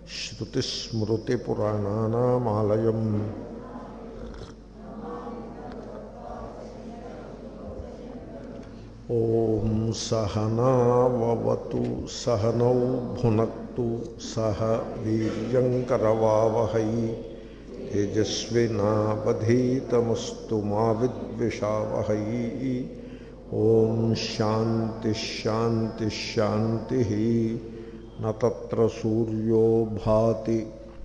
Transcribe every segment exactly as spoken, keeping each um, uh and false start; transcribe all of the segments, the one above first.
श्रुतिस्मृतिपुराणानामालयम् ओम सहनाववतु सहनौ भुनक्तु सह वीर्यंकरवावहै तेजस्विनावधीतमस्तु मा विद्विषावहै। ओम शांति शांति शांति। न तत्र सूर्यो भाति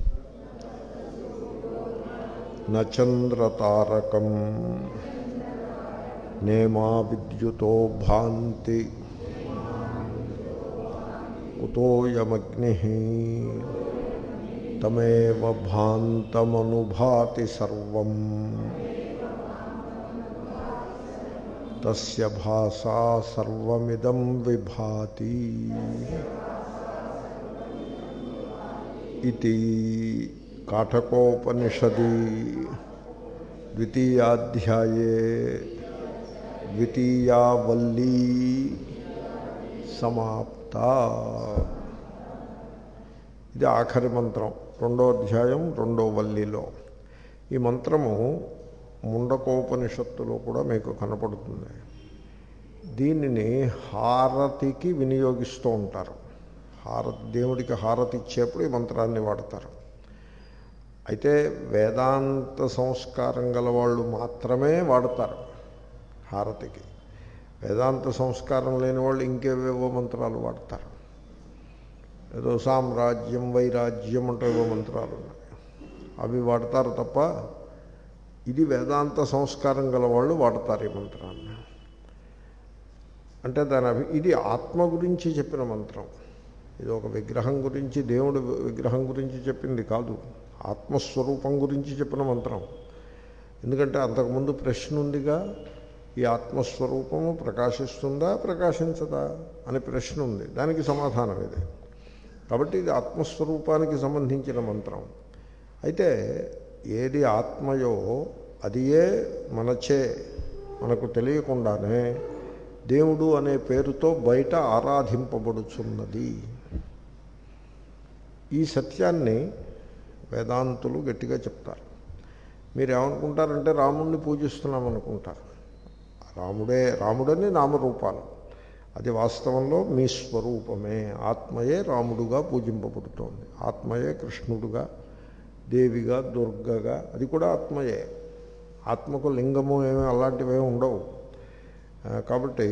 न चंद्रतारकम् नेमा विद्युतो भान्ति कुतोऽयमग्निः तमेव भान्तमनुभाति सर्वम् तस्य भासा सर्वमिदं विभाति इति काठकोपनिषदि द्वितीयाध्याये द्वितीया वल्ली समाप्ता। ఇది ఆఖరి మంత్రం, రెండో అధ్యాయం రెండో వల్లిలో. ఈ మంత్రము ముండకోపనిషత్తులో కూడా మీకు కనపడుతుంది. దీనిని హారతికి వినియోగిస్తూ ఉంటారు. హారతి, దేవుడికి హారతి ఇచ్చేప్పుడు ఈ మంత్రాన్ని వాడతారు. అయితే వేదాంత సంస్కారం గల వాళ్ళు మాత్రమే వాడతారు హారతికి. వేదాంత సంస్కారం లేని వాళ్ళు ఇంకేవేవో మంత్రాలు వాడతారు. ఏదో సామ్రాజ్యం వైరాజ్యం అంటే ఏవో మంత్రాలు ఉన్నాయి, అవి వాడతారు తప్ప ఇది వేదాంత సంస్కారం గల వాళ్ళు వాడతారు ఈ మంత్రాన్ని. అంటే దాని అభి ఇది ఆత్మ గురించి చెప్పిన మంత్రం. ఇది ఒక విగ్రహం గురించి, దేవుడి విగ్రహం గురించి చెప్పింది కాదు, ఆత్మస్వరూపం గురించి చెప్పిన మంత్రం. ఎందుకంటే అంతకుముందు ప్రశ్న ఉందిగా, ఈ ఆత్మస్వరూపము ప్రకాశిస్తుందా ప్రకాశించదా అని ప్రశ్న ఉంది, దానికి సమాధానం ఇది. కాబట్టి ఇది ఆత్మస్వరూపానికి సంబంధించిన మంత్రం. అయితే ఏది ఆత్మయో అదియే మనచే మనకు తెలియకుండానే దేవుడు అనే పేరుతో బయట ఆరాధింపబడుచున్నది. ఈ సత్యాన్ని వేదాంతులు గట్టిగా చెప్తారు. మీరు ఏమనుకుంటారంటే రాముడిని పూజిస్తున్నాం అనుకుంటారు. రాముడే, రాముడని నామరూపాలు, అది వాస్తవంలో మీ స్వరూపమే. ఆత్మయే రాముడుగా పూజింపబడుతోంది, ఆత్మయే కృష్ణుడుగా, దేవిగా, దుర్గగా, అది కూడా ఆత్మయే. ఆత్మకు లింగము ఏమీ అలాంటివే ఉండవు. కాబట్టి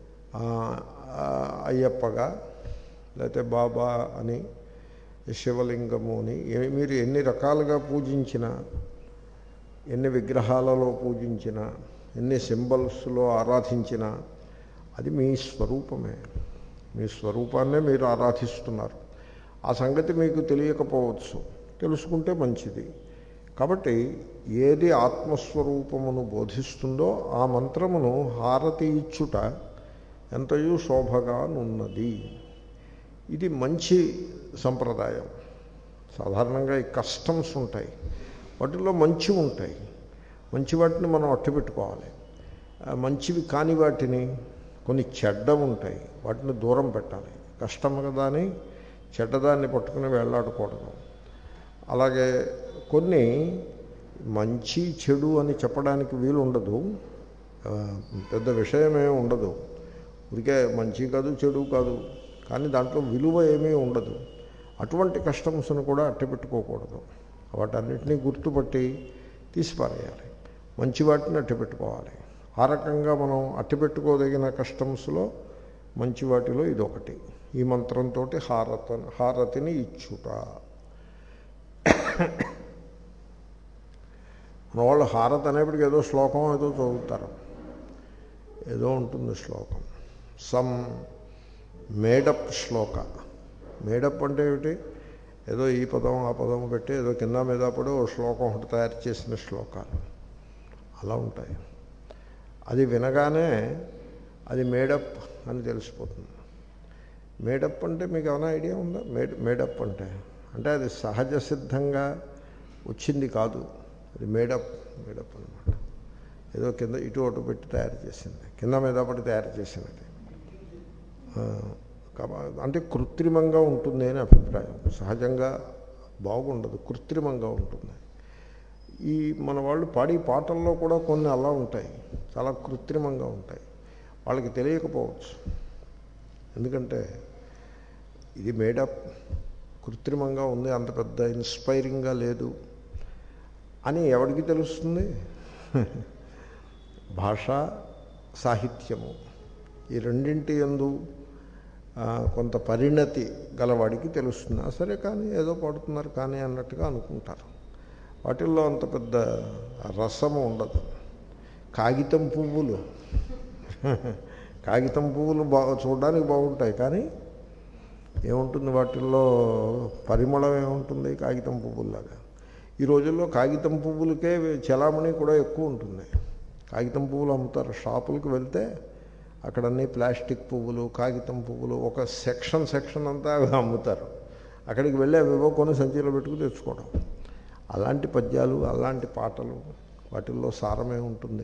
అయ్యప్పగా లేకపోతే బాబా అని, శివలింగము అని మీరు ఎన్ని రకాలుగా పూజించినా, ఎన్ని విగ్రహాలలో పూజించినా, ఎన్ని సింబల్స్లో ఆరాధించినా అది మీ స్వరూపమే. మీ స్వరూపాన్నే మీరు ఆరాధిస్తున్నారు. ఆ సంగతి మీకు తెలియకపోవచ్చు, తెలుసుకుంటే మంచిది. కాబట్టి ఏది ఆత్మస్వరూపమును బోధిస్తుందో ఆ మంత్రమును హారతి ఇచ్చుట ఎంతయూ శోభగానున్నది. ఇది మంచి సంప్రదాయం. సాధారణంగా ఈ కస్టమ్స్ ఉంటాయి, వాటిల్లో మంచి ఉంటాయి. మంచి వాటిని మనం అట్టుపెట్టుకోవాలి. మంచివి కాని వాటిని, కొన్ని చెడ్డ ఉంటాయి, వాటిని దూరం పెట్టాలి. కష్టం కదా అని చెడ్డదాన్ని పట్టుకుని వెళ్ళాడకూడదు. అలాగే కొన్ని మంచి చెడు అని చెప్పడానికి వీలు ఉండదు, పెద్ద విషయమే ఉండదు. ఉరికే మంచి కాదు చెడు కాదు, కానీ దాంట్లో విలువ ఏమీ ఉండదు. అటువంటి కస్టమ్స్ను కూడా అట్టపెట్టుకోకూడదు. వాటన్నిటినీ గుర్తుపట్టి తీసిపారేయాలి. మంచి వాటిని అట్టపెట్టుకోవాలి. ఆ రకంగా మనం అట్టపెట్టుకోదగిన కస్టమ్స్లో మంచి వాటిలో ఇదొకటి. ఈ మంత్రంతో హారత హారతిని ఇచ్చుట. మన వాళ్ళు హారతి అనేప్పటికీ ఏదో శ్లోకం ఏదో చదువుతారు, ఏదో ఉంటుంది శ్లోకం, సమ్ మేడప్ శ్లోక. మేడప్ అంటే ఏమిటి? ఏదో ఈ పదం ఆ పదం పెట్టి ఏదో కింద మీద పడి ఓ శ్లోకం ఒకటి తయారు చేసిన శ్లోకాలు అలా ఉంటాయి. అది వినగానే అది మేడప్ అని తెలిసిపోతుంది. మేడప్ అంటే మీకు ఏమైనా ఐడియా ఉందా? మేడ్ మేడప్ అంటే అంటే అది సహజ సిద్ధంగా వచ్చింది కాదు, అది మేడప్ మేడప్ అనమాట. ఏదో కింద ఇటు అటు పెట్టి తయారు చేసింది, కింద మీద పడి తయారు చేసినది. అంటే కృత్రిమంగా ఉంటుంది అని అభిప్రాయం. సహజంగా బాగుండదు, కృత్రిమంగా ఉంటుంది. ఈ మన వాళ్ళు పాడి పాటల్లో కూడా కొన్ని అలా ఉంటాయి, చాలా కృత్రిమంగా ఉంటాయి. వాళ్ళకి తెలియకపోవచ్చు, ఎందుకంటే ఇది మేడప్, కృత్రిమంగా ఉంది, అంత పెద్ద ఇన్స్పైరింగ్గా లేదు అని ఎవరికి తెలుస్తుంది? భాష సాహిత్యము ఈ రెండింటి యందు కొంత పరిణతి గలవాడికి తెలుస్తుంది. సరే కానీ ఏదో పడుతున్నారు కానీ అన్నట్టుగా అనుకుంటారు. వాటిల్లో అంత పెద్ద రసము ఉండదు. కాగితం పువ్వులు కాగితం పువ్వులు బాగా చూడడానికి బాగుంటాయి, కానీ ఏముంటుంది వాటిల్లో పరిమళం ఏముంటుంది? కాగితం పువ్వుల్లాగా. ఈ రోజుల్లో కాగితం పువ్వులకే చలామణి కూడా ఎక్కువ ఉంటుంది. కాగితం పువ్వులు అమ్ముతారు, షాపులకు వెళ్తే అక్కడన్నీ ప్లాస్టిక్ పువ్వులు, కాగితం పువ్వులు, ఒక సెక్షన్ సెక్షన్ అంతా అమ్ముతారు. అక్కడికి వెళ్ళి అవి కొని సంచిలో పెట్టుకుని తెచ్చుకోవడం. అలాంటి పద్యాలు, అలాంటి పాటలు, వాటిల్లో సారమే ఉంటుంది.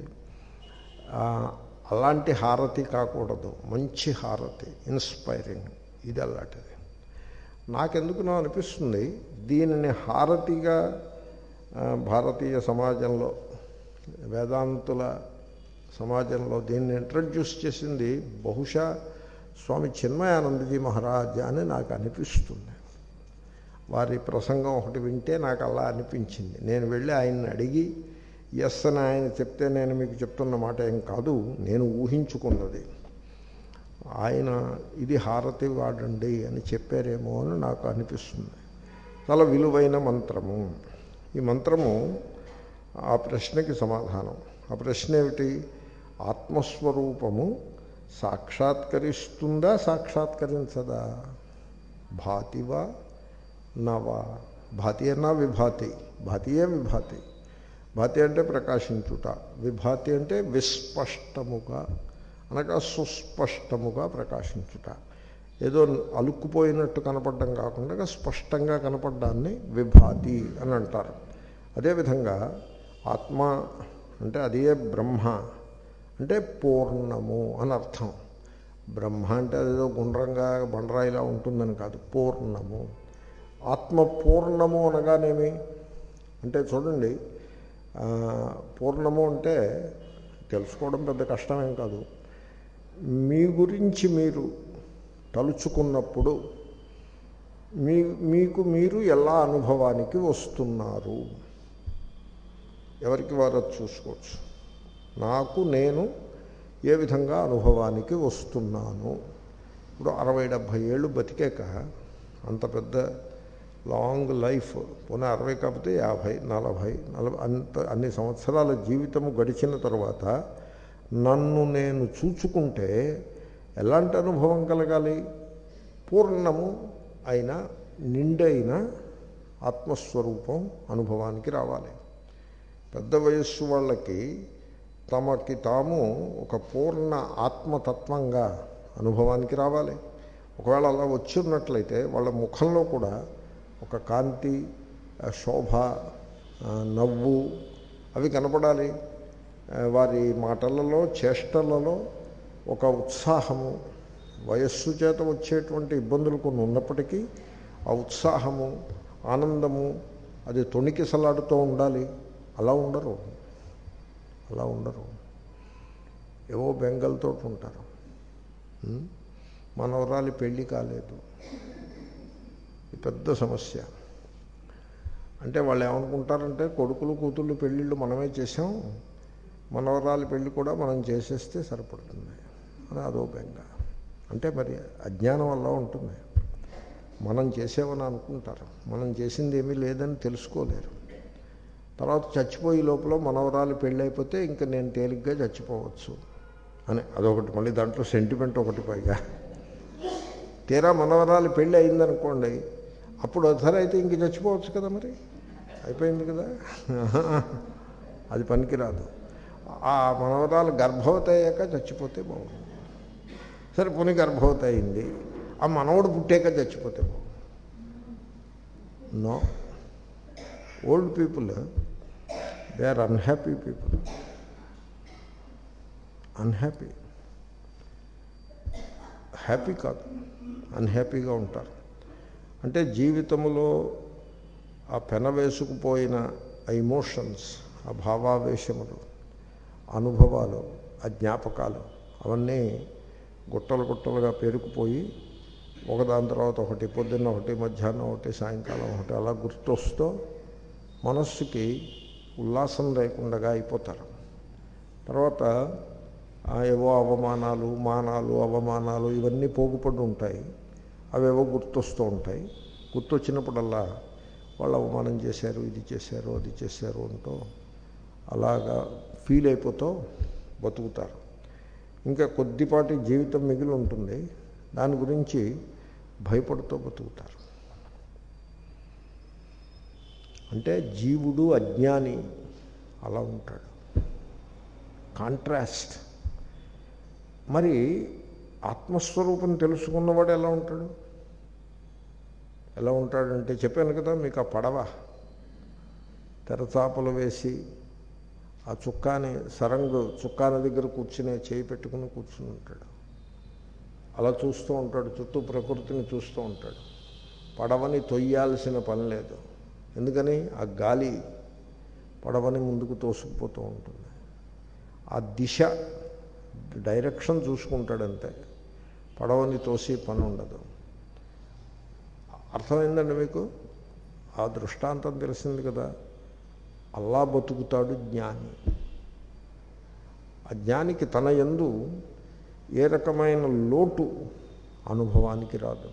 అలాంటి హారతి కాకూడదు, మంచి హారతి, ఇన్స్పైరింగ్, ఇది అలాంటిది. నాకెందుకునో అనిపిస్తుంది దీనిని హారతిగా భారతీయ సమాజంలో, వేదాంతుల సమాజంలో దీన్ని ఇంట్రడ్యూస్ చేసింది బహుశా స్వామి చిన్మయానందజీ మహారాజ్ అని నాకు అనిపిస్తుంది. వారి ప్రసంగం ఒకటి వింటే నాకు అలా అనిపించింది. నేను వెళ్ళి ఆయన్ని అడిగి ఎస్ అని ఆయన చెప్తే నేను మీకు చెప్తున్న మాట ఏం కాదు, నేను ఊహించుకున్నది. ఆయన ఇది హారతి వాడండి అని చెప్పారేమో అని నాకు అనిపిస్తుంది. చాలా విలువైన మంత్రము ఈ మంత్రము. ఆ ప్రశ్నకి సమాధానం. ఆ ప్రశ్న ఏమిటి? ఆత్మస్వరూపము సాక్షాత్కరిస్తుందా, సాక్షాత్కరించదా? భాతివా నవా? భాతి అన్నా విభాతి. భాతియే విభాతి. భాతి అంటే ప్రకాశించుట, విభాతి అంటే విస్పష్టముగా అనగా సుస్పష్టముగా ప్రకాశించుట. ఏదో అలుక్కుపోయినట్టు కనపడడం కాకుండా స్పష్టంగా కనపడడాన్ని విభాతి అని అంటారు. అదేవిధంగా ఆత్మ అంటే అదే బ్రహ్మ అంటే పూర్ణము అని అర్థం. బ్రహ్మ అంటే అదేదో గుండ్రంగా బండరాయిలా ఉంటుందని కాదు, పూర్ణము. ఆత్మ పూర్ణము అనగానేమి అంటే చూడండి, పూర్ణము అంటే తెలుసుకోవడం పెద్ద కష్టమేం కాదు. మీ గురించి మీరు తలుచుకున్నప్పుడు మీ మీకు మీరు ఎలా అనుభవానికి వస్తున్నారు, ఎవరికి వారు చూసుకోవచ్చు. నాకు నేను ఏ విధంగా అనుభవానికి వస్తున్నాను. ఇప్పుడు అరవై డెబ్భై ఏళ్ళు బతికాక, అంత పెద్ద లాంగ్ లైఫ్, పోనీ అరవై కాకపోతే యాభై నలభై నలభై అంత అన్ని సంవత్సరాల జీవితము గడిచిన తర్వాత నన్ను నేను చూచుకుంటే ఎలాంటి అనుభవం కలగాలి? పూర్ణము అయిన నిండైన ఆత్మస్వరూపం అనుభవానికి రావాలి. పెద్ద వయస్సు వాళ్ళకి తమకి తాము ఒక పూర్ణ ఆత్మతత్వంగా అనుభవానికి రావాలి. ఒకవేళ అలా వచ్చి ఉన్నట్లయితే వాళ్ళ ముఖంలో కూడా ఒక కాంతి, శోభ, నవ్వు అవి కనపడాలి. వారి మాటలలో, చేష్టలలో ఒక ఉత్సాహము, వయస్సు చేత వచ్చేటువంటి ఇబ్బందులు కొన్ని ఉన్నప్పటికీ ఆ ఉత్సాహము, ఆనందము అది తొణికిసలాడుతూ ఉండాలి. అలా ఉండరు, అలా ఉండరు. ఏవో బెంగల్తో ఉంటారు. మనవరాలి పెళ్ళి కాలేదు, పెద్ద సమస్య. అంటే వాళ్ళు ఏమనుకుంటారంటే కొడుకులు కూతుళ్ళు పెళ్ళిళ్ళు మనమే చేసాం, మనవరాలి పెళ్ళి కూడా మనం చేసేస్తే సరిపడుతుంది అని అదో బెంగ. అంటే మరి అజ్ఞానం వల్ల ఉంటుంది. మనం చేసామని అనుకుంటారు, మనం చేసింది ఏమీ లేదని తెలుసుకోలేరు. తర్వాత చచ్చిపోయే లోపల మనవరాలు పెళ్ళి అయిపోతే ఇంకా నేను తేలిగ్గా చచ్చిపోవచ్చు అని అదొకటి. మళ్ళీ దాంట్లో సెంటిమెంట్ ఒకటి పైగా. తీరా మనవరాలు పెళ్ళి అయిందనుకోండి, అప్పుడు అసలు అయితే ఇంక చచ్చిపోవచ్చు కదా, మరి అయిపోయింది కదా, అది పనికిరాదు. ఆ మనవరాలు గర్భవతి అయ్యాక చచ్చిపోతే బాగుంది. సరే పోనీ గర్భవతి అయింది, ఆ మనవడు పుట్టాక చచ్చిపోతే బాగుంది. No, old people they are unhappy people, unhappy. Happy కాదు, అన్హ్యాపీగా ఉంటారు. అంటే జీవితంలో ఆ పెన వేసుకుపోయిన ఆ ఇమోషన్స్, ఆ భావావేశములు, అనుభవాలు, ఆ జ్ఞాపకాలు అవన్నీ గుట్టలు గుట్టలుగా పేరుకుపోయి ఒకదాని తర్వాత ఒకటి, పొద్దున్న ఒకటి, మధ్యాహ్నం ఒకటి, సాయంకాలం ఒకటి అలా గుర్తొస్తూ మనస్సుకి ఉల్లాసం లేకుండా అయిపోతారు. తర్వాత ఏవో అవమానాలు, మానాలు, అవమానాలు ఇవన్నీ పోగుపడి ఉంటాయి. అవేవో గుర్తొస్తూ ఉంటాయి. గుర్తొచ్చినప్పుడల్లా వాళ్ళు అవమానం చేశారు, ఇది చేశారు, అది చేశారు అంటూ అలాగా ఫీల్ అయిపోతూ బతుకుతారు. ఇంకా కొద్దిపాటి జీవితం మిగిలి ఉంటుంది, దాని గురించి భయపడుతూ బతుకుతారు. అంటే జీవుడు అజ్ఞాని అలా ఉంటాడు, కాంట్రాస్ట్. మరి ఆత్మస్వరూపం తెలుసుకున్నవాడు ఎలా ఉంటాడు? ఎలా ఉంటాడంటే చెప్పాను కదా మీకు, ఆ పడవ తెరచాపలు వేసి ఆ చుక్కాని సరంగు చుక్కాని దగ్గర కూర్చుని చేయి పెట్టుకుని కూర్చుని ఉంటాడు. అలా చూస్తూ ఉంటాడు, చుట్టూ ప్రకృతిని చూస్తూ ఉంటాడు. పడవని తొయ్యాల్సిన పని లేదు, ఎందుకని ఆ గాలి పడవని ముందుకు తోసుకుపోతూ ఉంటుంది. ఆ దిశ డైరెక్షన్ చూసుకుంటాడంతే, పడవని తోసి పని ఉండదు. అర్థమైందండి మీకు? ఆ దృష్టాంతం తెలిసింది కదా. అల్లా బతుకుతాడు జ్ఞాని. ఆ జ్ఞానికి తన యందు ఏ రకమైన లోటు అనుభవానికి రాదు,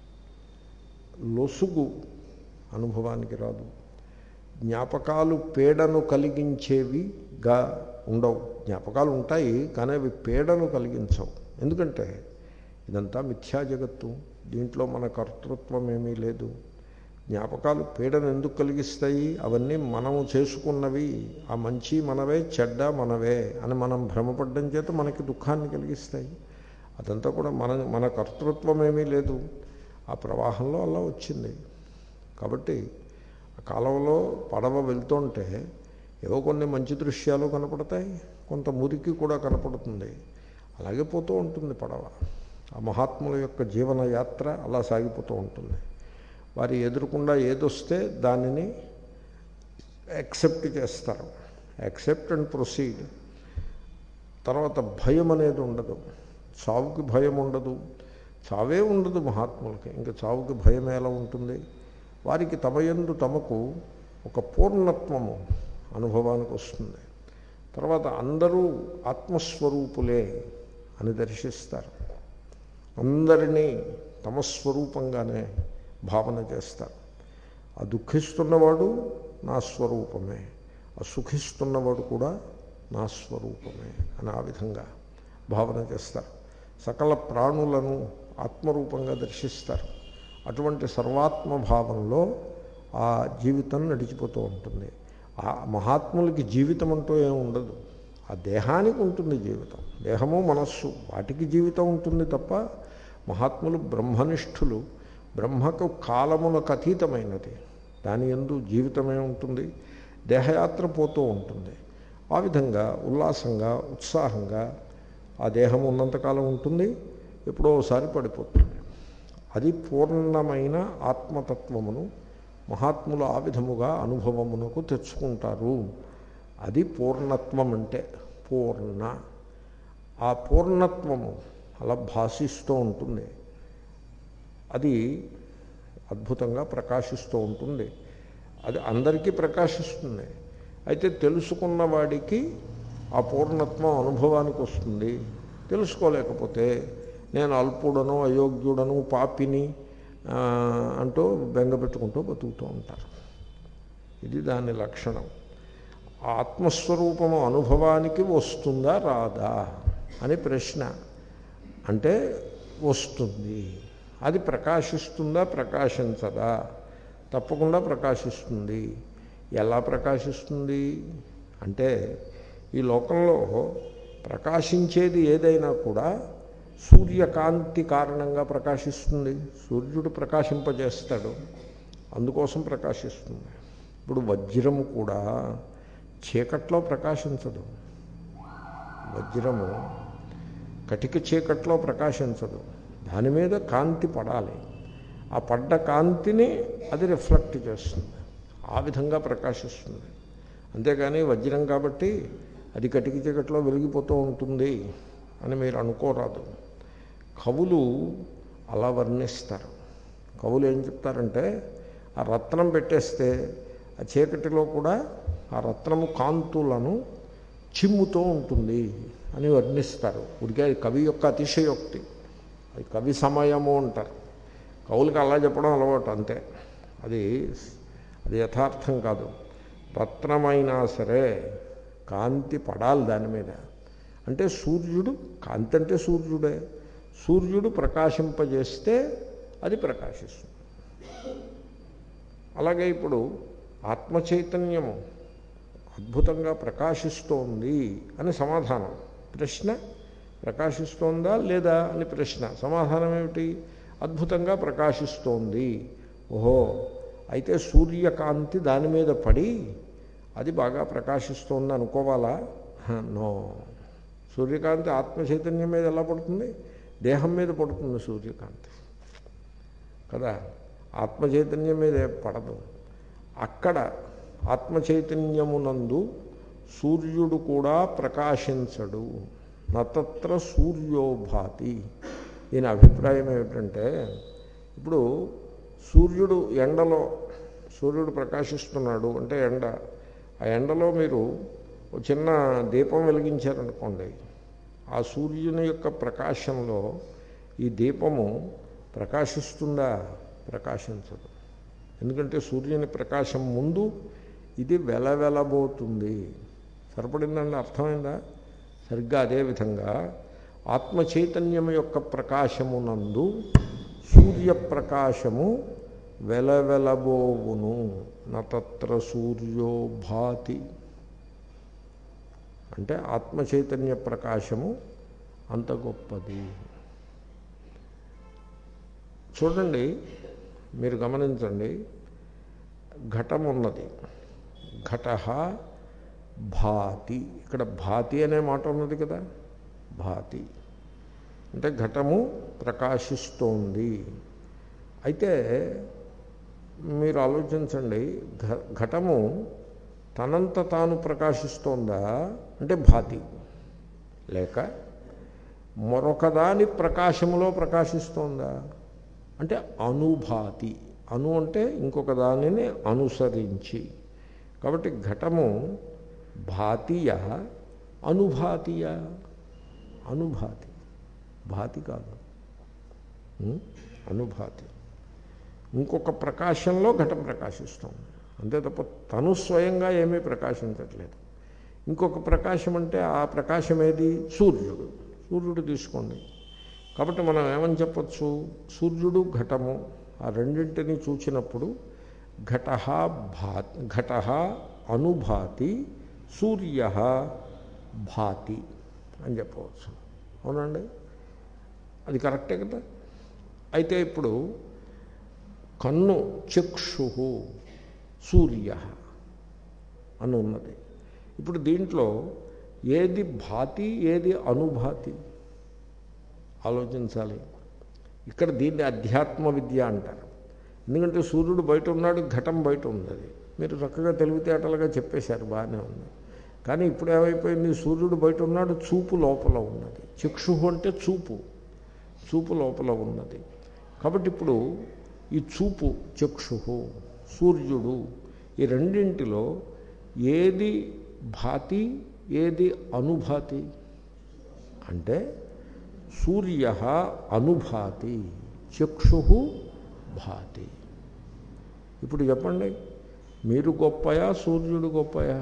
లొసుగు అనుభవానికి రాదు. జ్ఞాపకాలు పీడను కలిగించేవిగా ఉండవు. జ్ఞాపకాలు ఉంటాయి కానీ అవి పీడను కలిగించవు. ఎందుకంటే ఇదంతా మిథ్యా జగత్తు, దీంట్లో మన కర్తృత్వం ఏమీ లేదు. జ్ఞాపకాలు పీడను ఎందుకు కలిగిస్తాయి? అవన్నీ మనము చేసుకున్నవి, ఆ మంచి మనవే, చెడ్డ మనవే అని మనం భ్రమపడ్డం చేత మనకి దుఃఖాన్ని కలిగిస్తాయి. అదంతా కూడా మన మన కర్తృత్వం ఏమీ లేదు, ఆ ప్రవాహంలో అలా వచ్చింది. కాబట్టి ఆ కాలంలో పడవ వెళ్తుంటే ఏవో కొన్ని మంచి దృశ్యాలు కనపడతాయి, కొంత మురికి కూడా కనపడుతుంది. అలాగే పోతూ ఉంటుంది పడవ. ఆ మహాత్ముల యొక్క జీవన యాత్ర అలా సాగిపోతూ ఉంటుంది. వారి ఎదురుకుండా ఏదొస్తే దానిని యాక్సెప్ట్ చేస్తారు, యాక్సెప్ట్ అండ్ ప్రొసీడ్. తర్వాత భయం అనేది ఉండదు, చావుకి భయం ఉండదు, చావే ఉండదు మహాత్ములకి. ఇంకా చావుకి భయం ఎలా ఉంటుంది? వారికి తమయందు తమకు ఒక పూర్ణత్వము అనుభవానికి వస్తుంది. తర్వాత అందరూ ఆత్మస్వరూపులే అని దర్శిస్తారు. అందరినీ తమ స్వరూపంగానే భావన చేస్తారు. ఆ దుఃఖిస్తున్నవాడు నా స్వరూపమే, ఆ సుఖిస్తున్నవాడు కూడా నా స్వరూపమే అని ఆ విధంగా భావన చేస్తారు. సకల ప్రాణులను ఆత్మరూపంగా దర్శిస్తారు. అటువంటి సర్వాత్మ భావంలో ఆ జీవితం నడిచిపోతూ ఉంటుంది. ఆ మహాత్ములకి జీవితం అంటూ ఏమి ఉండదు. ఆ దేహానికి ఉంటుంది జీవితం, దేహము మనస్సు వాటికి జీవితం ఉంటుంది తప్ప మహాత్ములు బ్రహ్మనిష్ఠులు, బ్రహ్మకు కాలమునకు అతీతమైనది, దాని యందు జీవితమే ఉంటుంది, దేహయాత్ర పోతూ ఉంటుంది. ఆ విధంగా ఉల్లాసంగా ఉత్సాహంగా ఆ దేహం ఉన్నంతకాలం ఉంటుంది, ఎప్పుడో ఒకసారి పడిపోతుంది. అది పూర్ణమైన ఆత్మతత్వమును మహాత్ములు ఆ విధముగా అనుభవమునకు తెచ్చుకుంటారు. అది పూర్ణత్వం అంటే పూర్ణ. ఆ పూర్ణత్వము అలా భాషిస్తూ ఉంటుంది, అది అద్భుతంగా ప్రకాశిస్తూ ఉంటుంది. అది అందరికీ ప్రకాశిస్తుంది. అయితే తెలుసుకున్న వాడికి ఆ పూర్ణత్వం అనుభవానికి వస్తుంది. తెలుసుకోలేకపోతే నేను అల్పుడను, అయోగ్యుడను, పాపిని అంటూ బెంగపెట్టుకుంటూ బతుకుతూ ఉంటారు. ఇది దాని లక్షణం. ఆత్మస్వరూపము అనుభవానికి వస్తుందా రాదా అని ప్రశ్న. అంటే వస్తుంది. అది ప్రకాశిస్తుందా ప్రకాశించదా? తప్పకుండా ప్రకాశిస్తుంది. ఎలా ప్రకాశిస్తుంది అంటే ఈ లోకంలో ప్రకాశించేది ఏదైనా కూడా సూర్యకాంతి కారణంగా ప్రకాశిస్తుంది. సూర్యుడు ప్రకాశింపజేస్తాడు, అందుకోసం ప్రకాశిస్తుంది. ఇప్పుడు వజ్రము కూడా చీకట్లో ప్రకాశించదు. వజ్రము కటిక చీకట్లో ప్రకాశించదు, దాని మీద కాంతి పడాలి. ఆ పడ్డ కాంతిని అది రిఫ్లెక్ట్ చేస్తుంది, ఆ విధంగా ప్రకాశిస్తుంది. అంతేగాని వజ్రం కాబట్టి అది కటిక చీకట్లో వెలిగిపోతూ ఉంటుంది అని మీరు అనుకోరాదు. కవులు అలా వర్ణిస్తారు. కవులు ఏం చెప్తారంటే, ఆ రత్నం పెట్టేస్తే ఆ చీకటిలో కూడా ఆ రత్నము కాంతులను చిమ్ముతూ ఉంటుంది అని వర్ణిస్తారు. ఉడికే కవి యొక్క అతిశయోక్తి, అది కవి సమయము అంటారు. కవులకి అలా చెప్పడం అలవాటు అంతే. అది అది యథార్థం కాదు. రత్నమైనా సరే కాంతి పడాలి దాని మీద. అంటే సూర్యుడు, కాంతి అంటే సూర్యుడే, సూర్యుడు ప్రకాశింపజేస్తే అది ప్రకాశిస్తుంది. అలాగే ఇప్పుడు ఆత్మచైతన్యము అద్భుతంగా ప్రకాశిస్తోంది అని సమాధానం. ప్రశ్న ప్రకాశిస్తోందా లేదా అని ప్రశ్న. సమాధానం ఏమిటి? అద్భుతంగా ప్రకాశిస్తోంది. ఓహో, అయితే సూర్యకాంతి దాని మీద పడి అది బాగా ప్రకాశిస్తోంది అనుకోవాలా? నో. సూర్యకాంతి ఆత్మచైతన్యం మీద ఎలా పడుతుంది? దేహం మీద పడుతుంది సూర్యకాంతి కదా, ఆత్మచైతన్యం మీద పడదు. అక్కడ ఆత్మచైతన్యమునందు సూర్యుడు కూడా ప్రకాశించడు. నతత్ర సూర్యోభాతి. దీని అభిప్రాయం ఏమిటంటే, ఇప్పుడు సూర్యుడు ఎండలో, సూర్యుడు ప్రకాశిస్తున్నాడు అంటే ఎండ, ఆ ఎండలో మీరు ఒక చిన్న దీపం వెలిగించారనుకోండి, ఆ సూర్యుని యొక్క ప్రకాశంలో ఈ దీపము ప్రకాశిస్తుందా? ప్రకాశించదు. ఎందుకంటే సూర్యుని ప్రకాశం ముందు ఇది వెలవెలబోతుంది. సరిపడిందండి? అర్థమైందా? సరిగ్గా అదేవిధంగా ఆత్మచైతన్యం యొక్క ప్రకాశమునందు సూర్యప్రకాశము వెలవెలబోవును. నతత్ర సూర్యో భాతి. అంటే ఆత్మచైతన్య ప్రకాశము అంత గొప్పది. చూడండి, మీరు గమనించండి, ఘటం ఉన్నది, ఘట భాతి. ఇక్కడ భాతి అనే మాట ఉన్నది కదా, భాతి అంటే ఘటము ప్రకాశిస్తోంది. అయితే మీరు ఆలోచించండి, ఘటము తనంత తాను ప్రకాశిస్తోందా అంటే భాతి, లేక మరొకదాని ప్రకాశములో ప్రకాశిస్తోందా అంటే అనుభాతి. అను అంటే ఇంకొక దానిని అనుసరించి. కాబట్టి ఘటము భాతీయ అనుభాతీయ? అనుభాతి, భాతి కాదు, అనుభాతి. ఇంకొక ప్రకాశంలో ఘటం ప్రకాశిస్తుంది అంతే తప్ప తను స్వయంగా ఏమీ ప్రకాశించట్లేదు. ఇంకొక ప్రకాశం అంటే ఆ ప్రకాశం ఏది? సూర్యుడు. సూర్యుడు తీసుకోండి. కాబట్టి మనం ఏమని చెప్పచ్చు? సూర్యుడు ఘటము ఆ రెండింటినీ చూచినప్పుడు ఘట భా ఘట అనుభాతి, సూర్య భాతి అని చెప్పవచ్చు. అవునండి, అది కరెక్టే కదా. అయితే ఇప్పుడు కన్ను చక్షు సూర్య అని ఉన్నది. ఇప్పుడు దీంట్లో ఏది భాతి, ఏది అనుభాతి ఆలోచించాలి. ఇక్కడ దీన్ని అధ్యాత్మ విద్య అంటారు. ఎందుకంటే సూర్యుడు బయట ఉన్నాడు, ఘటం బయట ఉన్నది. మీరు చక్కగా తెలివితేటలుగా చెప్పేశారు, బాగానే ఉంది. కానీ ఇప్పుడు ఏమైపోయింది? సూర్యుడు బయట ఉన్నాడు, చూపు లోపల ఉన్నది. చక్షు అంటే చూపు, చూపు లోపల ఉన్నది. కాబట్టి ఇప్పుడు ఈ చూపు చక్షు, సూర్యుడు, ఈ రెండింటిలో ఏది భాతి, ఏది అనుభాతి అంటే సూర్య అనుభాతి, చక్షు భాతి. ఇప్పుడు చెప్పండి, మీరు గొప్పయా సూర్యుడు గొప్పయా?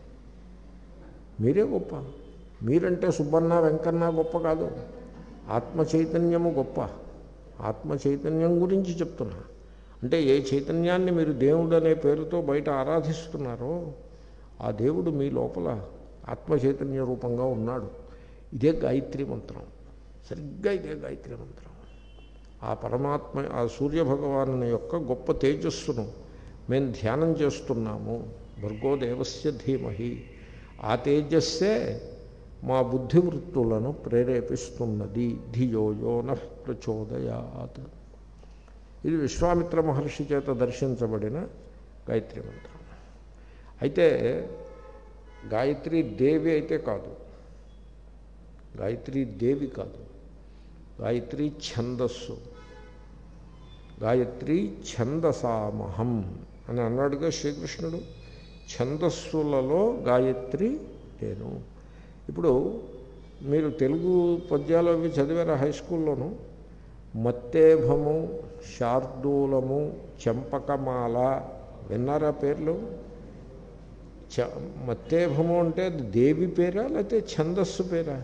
మీరే గొప్ప. మీరంటే సుబ్బన్న వెంకన్న గొప్ప కాదు, ఆత్మ చైతన్యము గొప్ప. ఆత్మ చైతన్యం గురించి చెప్తున్నా. అంటే ఏ చైతన్యాన్ని మీరు దేవుడు అనే పేరుతో బయట ఆరాధిస్తున్నారో ఆ దేవుడు మీ లోపల ఆత్మ చైతన్య రూపంగా ఉన్నాడు. ఇదే గాయత్రి మంత్రం, సరిగ్గా ఇదే గాయత్రి మంత్రం. ఆ పరమాత్మ, ఆ సూర్యభగవాను యొక్క గొప్ప తేజస్సును మేము ధ్యానం చేస్తున్నాము. భర్గో దేవస్య ధీమహి. ఆ తేజస్సే మా బుద్ధివృత్తులను ప్రేరేపిస్తున్నది. ధియోయో నః ప్రచోదయాత్. ఇది విశ్వామిత్ర మహర్షి చేత దర్శించబడిన గాయత్రి మంత్రం. అయితే గాయత్రి దేవి అయితే కాదు, గాయత్రి దేవి కాదు, గాయత్రి ఛందస్సు. గాయత్రి ఛందసామహం అని అన్నాడుగా శ్రీకృష్ణుడు. ఛందస్సులలో గాయత్రి నేను. ఇప్పుడు మీరు తెలుగు పద్యాలు అవి చదివారా హై స్కూల్లోనూ? మత్తేభము, శార్దూలము, చంపకమాల విన్నారా పేర్లు? చ మత్తేభము అంటే అది దేవి పేరా లేకపోతే ఛందస్సు పేరా?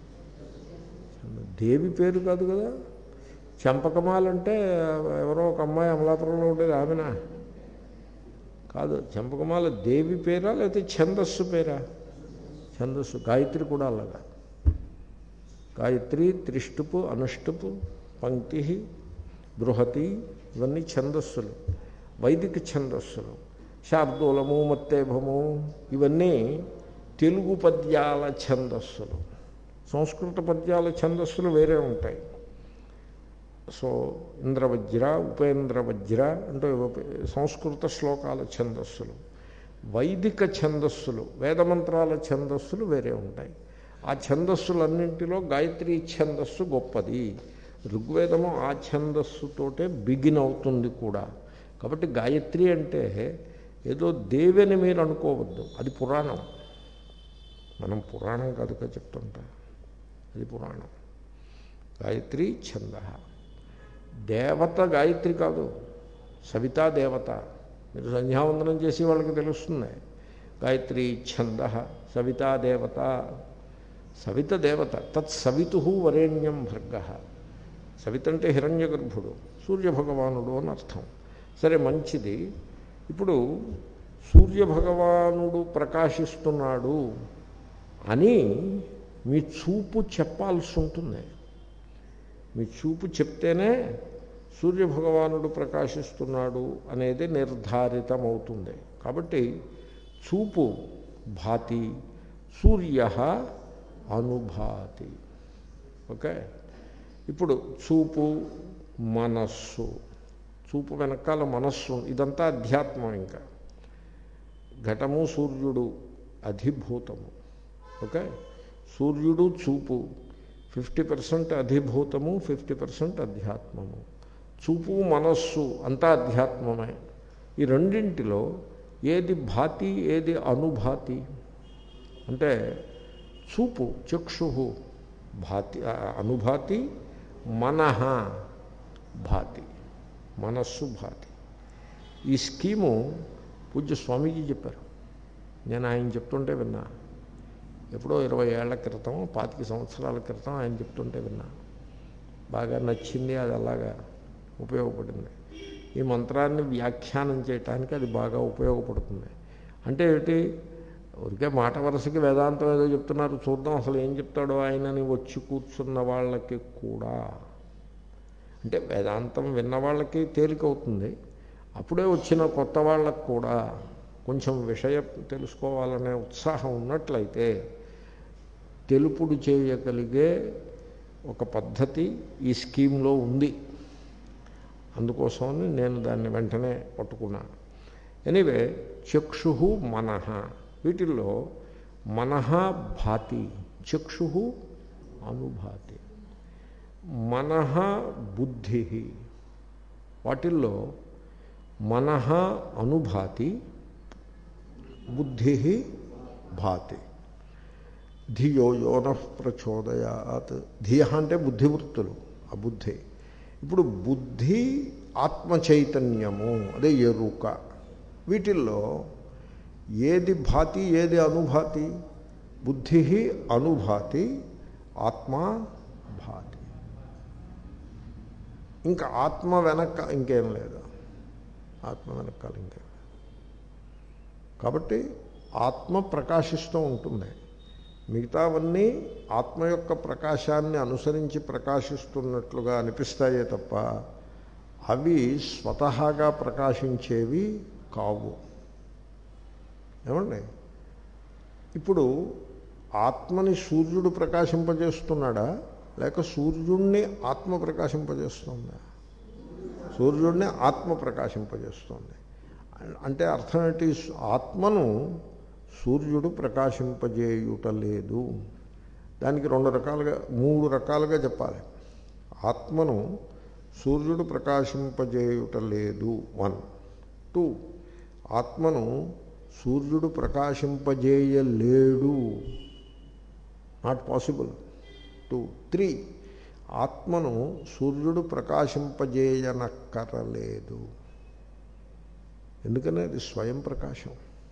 దేవి పేరు కాదు కదా. చంపకమాలంటే ఎవరో ఒక అమ్మాయి అమలాపురంలో ఉండేది ఆమెనా? కాదు. చంపకమాల దేవి పేరా లేకపోతే ఛందస్సు పేరా? ఛందస్సు. గాయత్రి కూడా అలాగా. గాయత్రి త్రిష్టుపు, అనుష్టుపు, పంక్తి, బృహతి ఇవన్నీ ఛందస్సులు, వైదిక ఛందస్సులు. శార్దూలము, మత్తేభము ఇవన్నీ తెలుగు పద్యాల ఛందస్సులు. సంస్కృత పద్యాల ఛందస్సులు వేరే ఉంటాయి. సో ఇంద్రవజ్ర, ఉపేంద్రవజ్ర అంటూ సంస్కృత శ్లోకాల ఛందస్సులు. వైదిక ఛందస్సులు, వేదమంత్రాల ఛందస్సులు వేరే ఉంటాయి. ఆ ఛందస్సులన్నింటిలో గాయత్రి ఛందస్సు గొప్పది. ఋగ్వేదము ఆ ఛందస్సుతోటే బిగిన్ అవుతుంది కూడా. కాబట్టి గాయత్రి అంటే ఏదో దేవిని మీరు అనుకోవద్దు, అది పురాణం. మనం పురాణం కాదుగా చెప్తుంటా, అది పురాణం. గాయత్రి ఛంద. దేవత గాయత్రి కాదు, సవితా దేవత. మీరు సంధ్యావందనం చేసి వాళ్ళకి తెలుస్తుంది. గాయత్రి ఛంద సవితా దేవత. సవిత దేవత. తత్ సవితు వరేణ్యం భర్గ. సవిత అంటే హిరణ్య గర్భుడు, సూర్యభగవానుడు అని అర్థం. సరే, మంచిది. ఇప్పుడు సూర్యభగవానుడు ప్రకాశిస్తున్నాడు అని మీ చూపు చెప్పాల్సి ఉంటుంది. మీ చూపు చెప్తేనే సూర్యభగవానుడు ప్రకాశిస్తున్నాడు అనేది నిర్ధారితమవుతుంది. కాబట్టి చూపు భాతి, సూర్య అనుభాతి. ఓకే. ఇప్పుడు చూపు, మనస్సు. చూపు వెనకాల మనస్సు. ఇదంతా అధ్యాత్మం. ఇంకా ఘటము, సూర్యుడు అధిభూతము. ఓకే. సూర్యుడు, చూపు ఫిఫ్టీ పర్సెంట్ అధిభూతము, ఫిఫ్టీ పర్సెంట్ అధ్యాత్మము. చూపు, మనస్సు అంతా అధ్యాత్మమే. ఈ రెండింటిలో ఏది భాతి, ఏది అనుభాతి అంటే చూపు చక్షు భాతి, అనుభాతి, మనః భాతి, మనస్సు భాతి. ఈ స్కీము పూజ్య స్వామీజీ చెప్పారు. నేను ఆయన చెప్తుంటే విన్నా. ఎప్పుడో ఇరవై ఏళ్ల క్రితం, పాతిక సంవత్సరాల క్రితం ఆయన చెప్తుంటే విన్నా. బాగా నచ్చింది, అది అలాగా ఉపయోగపడింది. ఈ మంత్రాన్ని వ్యాఖ్యానం చేయటానికి అది బాగా ఉపయోగపడుతుంది. అంటే ఏమిటి, ఊరికే మాట వరుసకి వేదాంతం ఏదో చెప్తున్నారు, చూద్దాం అసలు ఏం చెప్తాడో ఆయనని వచ్చి కూర్చున్న వాళ్ళకి కూడా, అంటే వేదాంతం విన్న వాళ్ళకి తేలికవుతుంది. అప్పుడే వచ్చిన కొత్త వాళ్ళకు కూడా కొంచెం విషయం తెలుసుకోవాలనే ఉత్సాహం ఉన్నట్లయితే తెలుపుడు చేయగలిగే ఒక పద్ధతి ఈ స్కీమ్లో ఉంది. అందుకోసమని నేను దాన్ని వెంటనే పట్టుకున్నాను. ఎనీవే, చక్షు మనః, వీటిల్లో మనః భాతి, చక్షు అనుభాతి. మనః బుద్ధి, వాటిల్లో మనః అనుభాతి, బుద్ధి భాతి. ధియో యోనః ప్రచోదయాత్. ధియ అంటే బుద్ధివృత్తులు, ఆ బుద్ధి. ఇప్పుడు బుద్ధి, ఆత్మచైతన్యము, అదే ఎరుక. వీటిల్లో ఏది భాతి, ఏది అనుభాతి? బుద్ధి అనుభాతి, ఆత్మ భాతి. ఇంకా ఆత్మ వెనక ఇంకేం లేదు. ఆత్మ వెనకాల ఇంకేం లేదు. కాబట్టి ఆత్మ ప్రకాశిస్తూ ఉంటుంది. మిగతావన్నీ ఆత్మ యొక్క ప్రకాశాన్ని అనుసరించి ప్రకాశిస్తున్నట్లుగా అనిపిస్తాయే తప్ప అవి స్వతహాగా ప్రకాశించేవి కావు. ఏమండి? ఇప్పుడు ఆత్మని సూర్యుడు ప్రకాశింపజేస్తున్నాడా లేక సూర్యుడిని ఆత్మ ప్రకాశింపజేస్తుందా? సూర్యుడిని ఆత్మ ప్రకాశింపజేస్తుంది. అంటే అర్థం ఏంటి? ఆత్మను సూర్యుడు ప్రకాశింపజేయుట లేదు. దానికి రెండు రకాలుగా మూడు రకాలుగా చెప్పాలి. ఆత్మను సూర్యుడు ప్రకాశింపజేయుట లేదు వన్. టూ, ఆత్మను సూర్యుడు ప్రకాశింపజేయలేడు, నాట్ పాసిబుల్. టూ త్రీ, ఆత్మను సూర్యుడు ప్రకాశింపజేయనక్కరలేదు. ఎందుకనే అది స్వయం ప్రకాశం.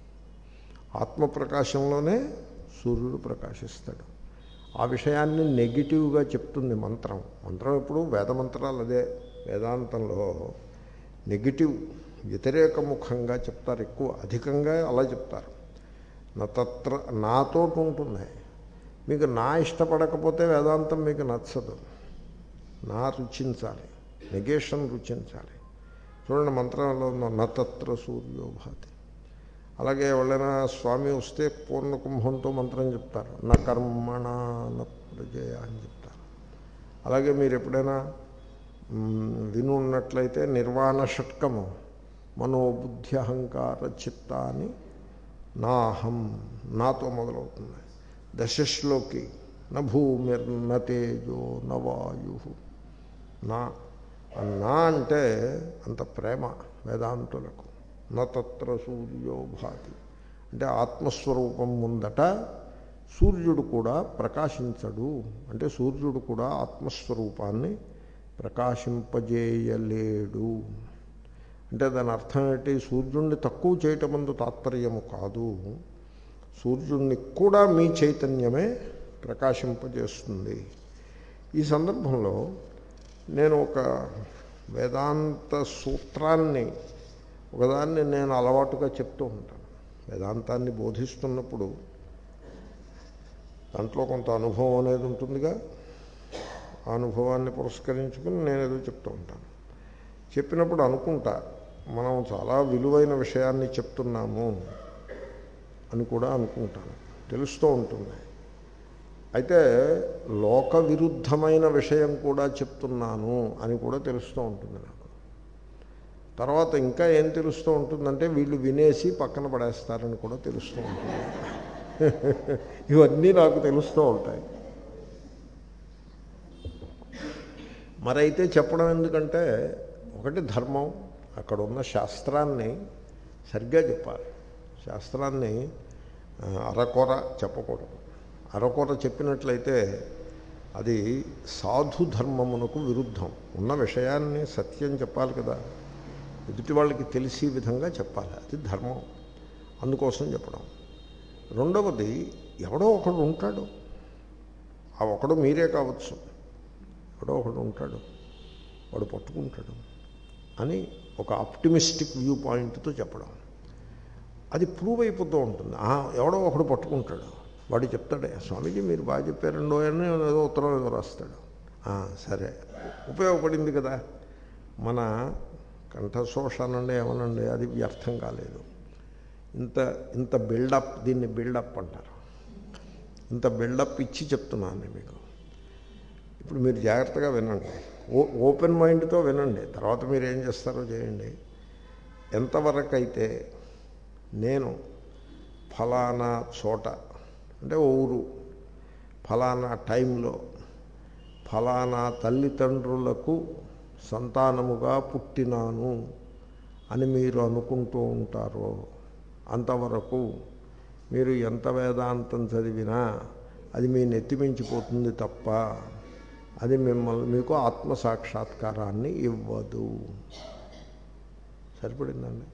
ఆత్మప్రకాశంలోనే సూర్యుడు ప్రకాశిస్తాడు. ఆ విషయాన్ని నెగిటివ్గా చెప్తుంది మంత్రం. మంత్రం ఎప్పుడు వేదమంత్రాలు అదే. వేదాంతంలో నెగిటివ్ వ్యతిరేకముఖంగా చెప్తారు, ఎక్కువ అధికంగా అలా చెప్తారు. నా తత్ర నాతో ఉంటుంది. మీకు నా ఇష్టపడకపోతే వేదాంతం మీకు నచ్చదు. నా రుచించాలి, నెగేషన్ రుచించాలి. చూడండి మంత్రంలో ఉన్న నతత్ర సూర్యోభాతి. అలాగే ఎవరైనా స్వామి వస్తే పూర్ణ కుంభంతో మంత్రం చెప్తారు, నా కర్మణ న ప్రజయ అని చెప్తారు. అలాగే మీరు ఎప్పుడైనా వినున్నట్లయితే నిర్వాణ షట్కము మనోబుద్ధి అహంకార చిత్త అని నాహం, నాతో మొదలవుతుంది. దశశ్లోకి న భూమిర్న తేజో న వాయు. నా నా అంటే అంత ప్రేమ వేదాంతులకు. నతత్ర సూర్యోభాతి అంటే ఆత్మస్వరూపం ముందట సూర్యుడు కూడా ప్రకాశించడు. అంటే సూర్యుడు కూడా ఆత్మస్వరూపాన్ని ప్రకాశింపజేయలేడు. అంటే దాని అర్థం ఏంటి? సూర్యుడిని తక్కువ చేయటం ముందు తాత్పర్యము కాదు. సూర్యుడిని కూడా మీ చైతన్యమే ప్రకాశింపజేస్తుంది. ఈ సందర్భంలో నేను ఒక వేదాంత సూత్రాన్ని ఒకదాన్ని నేను అలవాటుగా చెప్తూ ఉంటాను. వేదాంతాన్ని బోధిస్తున్నప్పుడు దాంట్లో కొంత అనుభవం అనేది ఉంటుందిగా. ఆ అనుభవాన్ని పురస్కరించుకుని నేను ఏదో చెప్తూ ఉంటాను. చెప్పినప్పుడు అనుకుంటా మనం చాలా విలువైన విషయాన్ని చెప్తున్నాము అని కూడా అనుకుంటాను, తెలుస్తూ ఉంటుంది. అయితే లోక విరుద్ధమైన విషయం కూడా చెప్తున్నాను అని కూడా తెలుస్తూ ఉంటుంది నాకు. తర్వాత ఇంకా ఏం తెలుస్తూ ఉంటుందంటే వీళ్ళు వినేసి పక్కన పడేస్తారని కూడా తెలుస్తూ ఉంటుంది. ఇవన్నీ నాకు తెలుస్తూ ఉంటాయి. మరైతే చెప్పడం ఎందుకంటే ఒకటి ధర్మం, అక్కడ ఉన్న శాస్త్రాన్ని సరిగ్గా చెప్పాలి. శాస్త్రాన్ని అరకొర చెప్పకూడదు. అరకొర చెప్పినట్లయితే అది సాధు ధర్మమునకు విరుద్ధం. ఉన్న విషయాన్ని సత్యం చెప్పాలి కదా, ఎదుటి వాళ్ళకి తెలిసే విధంగా చెప్పాలి, అది ధర్మం. అందుకోసం చెప్పడం. రెండవది, ఎవడో ఒకడు ఉంటాడు, ఆ ఒకడు మీరే కావచ్చు, ఎవడో ఒకడు ఉంటాడు, వాడు పట్టుకుంటాడు అని ఒక ఆప్టిమిస్టిక్ వ్యూ పాయింట్తో చెప్పడం. అది ప్రూవ్ అయిపోతూ ఉంటుంది. ఎవడో ఒకడు పట్టుకుంటాడు, వాడు చెప్తాడే, స్వామీజీ మీరు బాగా చెప్పారండో అని ఏదో ఉత్తరం ఏదో రాస్తాడు. సరే, ఉపయోగపడింది కదా. మన కంఠశోషానండి ఏమనండి, అది వ్యర్థం కాలేదు. ఇంత ఇంత బిల్డప్, దీన్ని బిల్డప్ అంటారు. ఇంత బిల్డప్ ఇచ్చి చెప్తున్నాను మీకు. ఇప్పుడు మీరు జాగ్రత్తగా వినండి, ఓ ఓపెన్ మైండ్తో వినండి. తర్వాత మీరు ఏం చేస్తారో చేయండి. ఎంతవరకు అయితే నేను ఫలానా చోట, అంటే ఊరు, ఫలానా టైంలో ఫలానా తల్లిదండ్రులకు సంతానముగా పుట్టినాను అని మీరు అనుకుంటూ ఉంటారో అంతవరకు మీరు ఎంత వేదాంతం చదివినా అది మీ నెత్తిమించిపోతుంది తప్ప అది మిమ్మల్ని మీకు ఆత్మసాక్షాత్కారాన్ని ఇవ్వదు. సరిపడిందండి.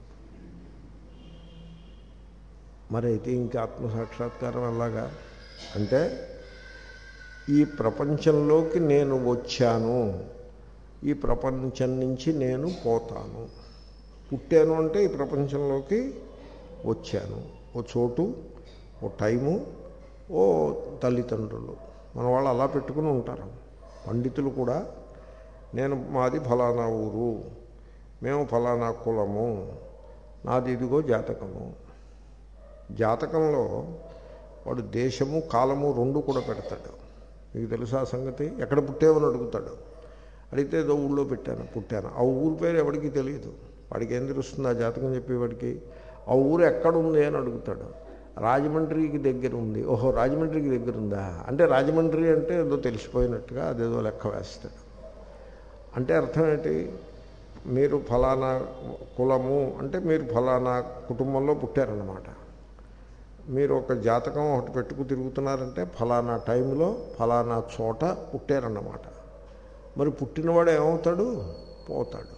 మరి అయితే ఇంకా ఆత్మసాక్షాత్కారం ఎలాగా అంటే, ఈ ప్రపంచంలోకి నేను వచ్చాను, ఈ ప్రపంచం నుంచి నేను పోతాను. పుట్టాను అంటే ఈ ప్రపంచంలోకి వచ్చాను. ఓ చోటు, ఓ టైము, ఓ తల్లిదండ్రులు. మన వాళ్ళు అలా పెట్టుకుని ఉంటారు. పండితులు కూడా నేను మాది ఫలానా ఊరు, మేము ఫలానా కులము, నాది ఇదిగో జాతకము. జాతకంలో వాడు దేశము కాలము రెండు కూడా పెడతాడు. మీకు తెలుసా సంగతి? ఎక్కడ పుట్టేవని అడుగుతాడు. అడిగితే ఏదో ఊళ్ళో పెట్టాను పుట్టాను. ఆ ఊరు పేరు ఎవరికి తెలియదు. వాడికి ఏం తెలుస్తుంది ఆ జాతకం చెప్పేవాడికి? ఆ ఊరు ఎక్కడుంది అని అడుగుతాడు. రాజమండ్రికి దగ్గర ఉంది. ఓహో రాజమండ్రికి దగ్గర ఉందా అంటే రాజమండ్రి అంటే ఏదో తెలిసిపోయినట్టుగా అదేదో లెక్క వేస్తాడు. అంటే అర్థం ఏంటి? మీరు ఫలానా కులము అంటే మీరు ఫలానా కుటుంబంలో పుట్టారన్నమాట. మీరు ఒక జాతకం ఒకటి పెట్టుకు తిరుగుతున్నారంటే ఫలానా టైంలో ఫలానా చోట పుట్టారన్నమాట. మరి పుట్టినవాడు ఏమవుతాడు? పోతాడు.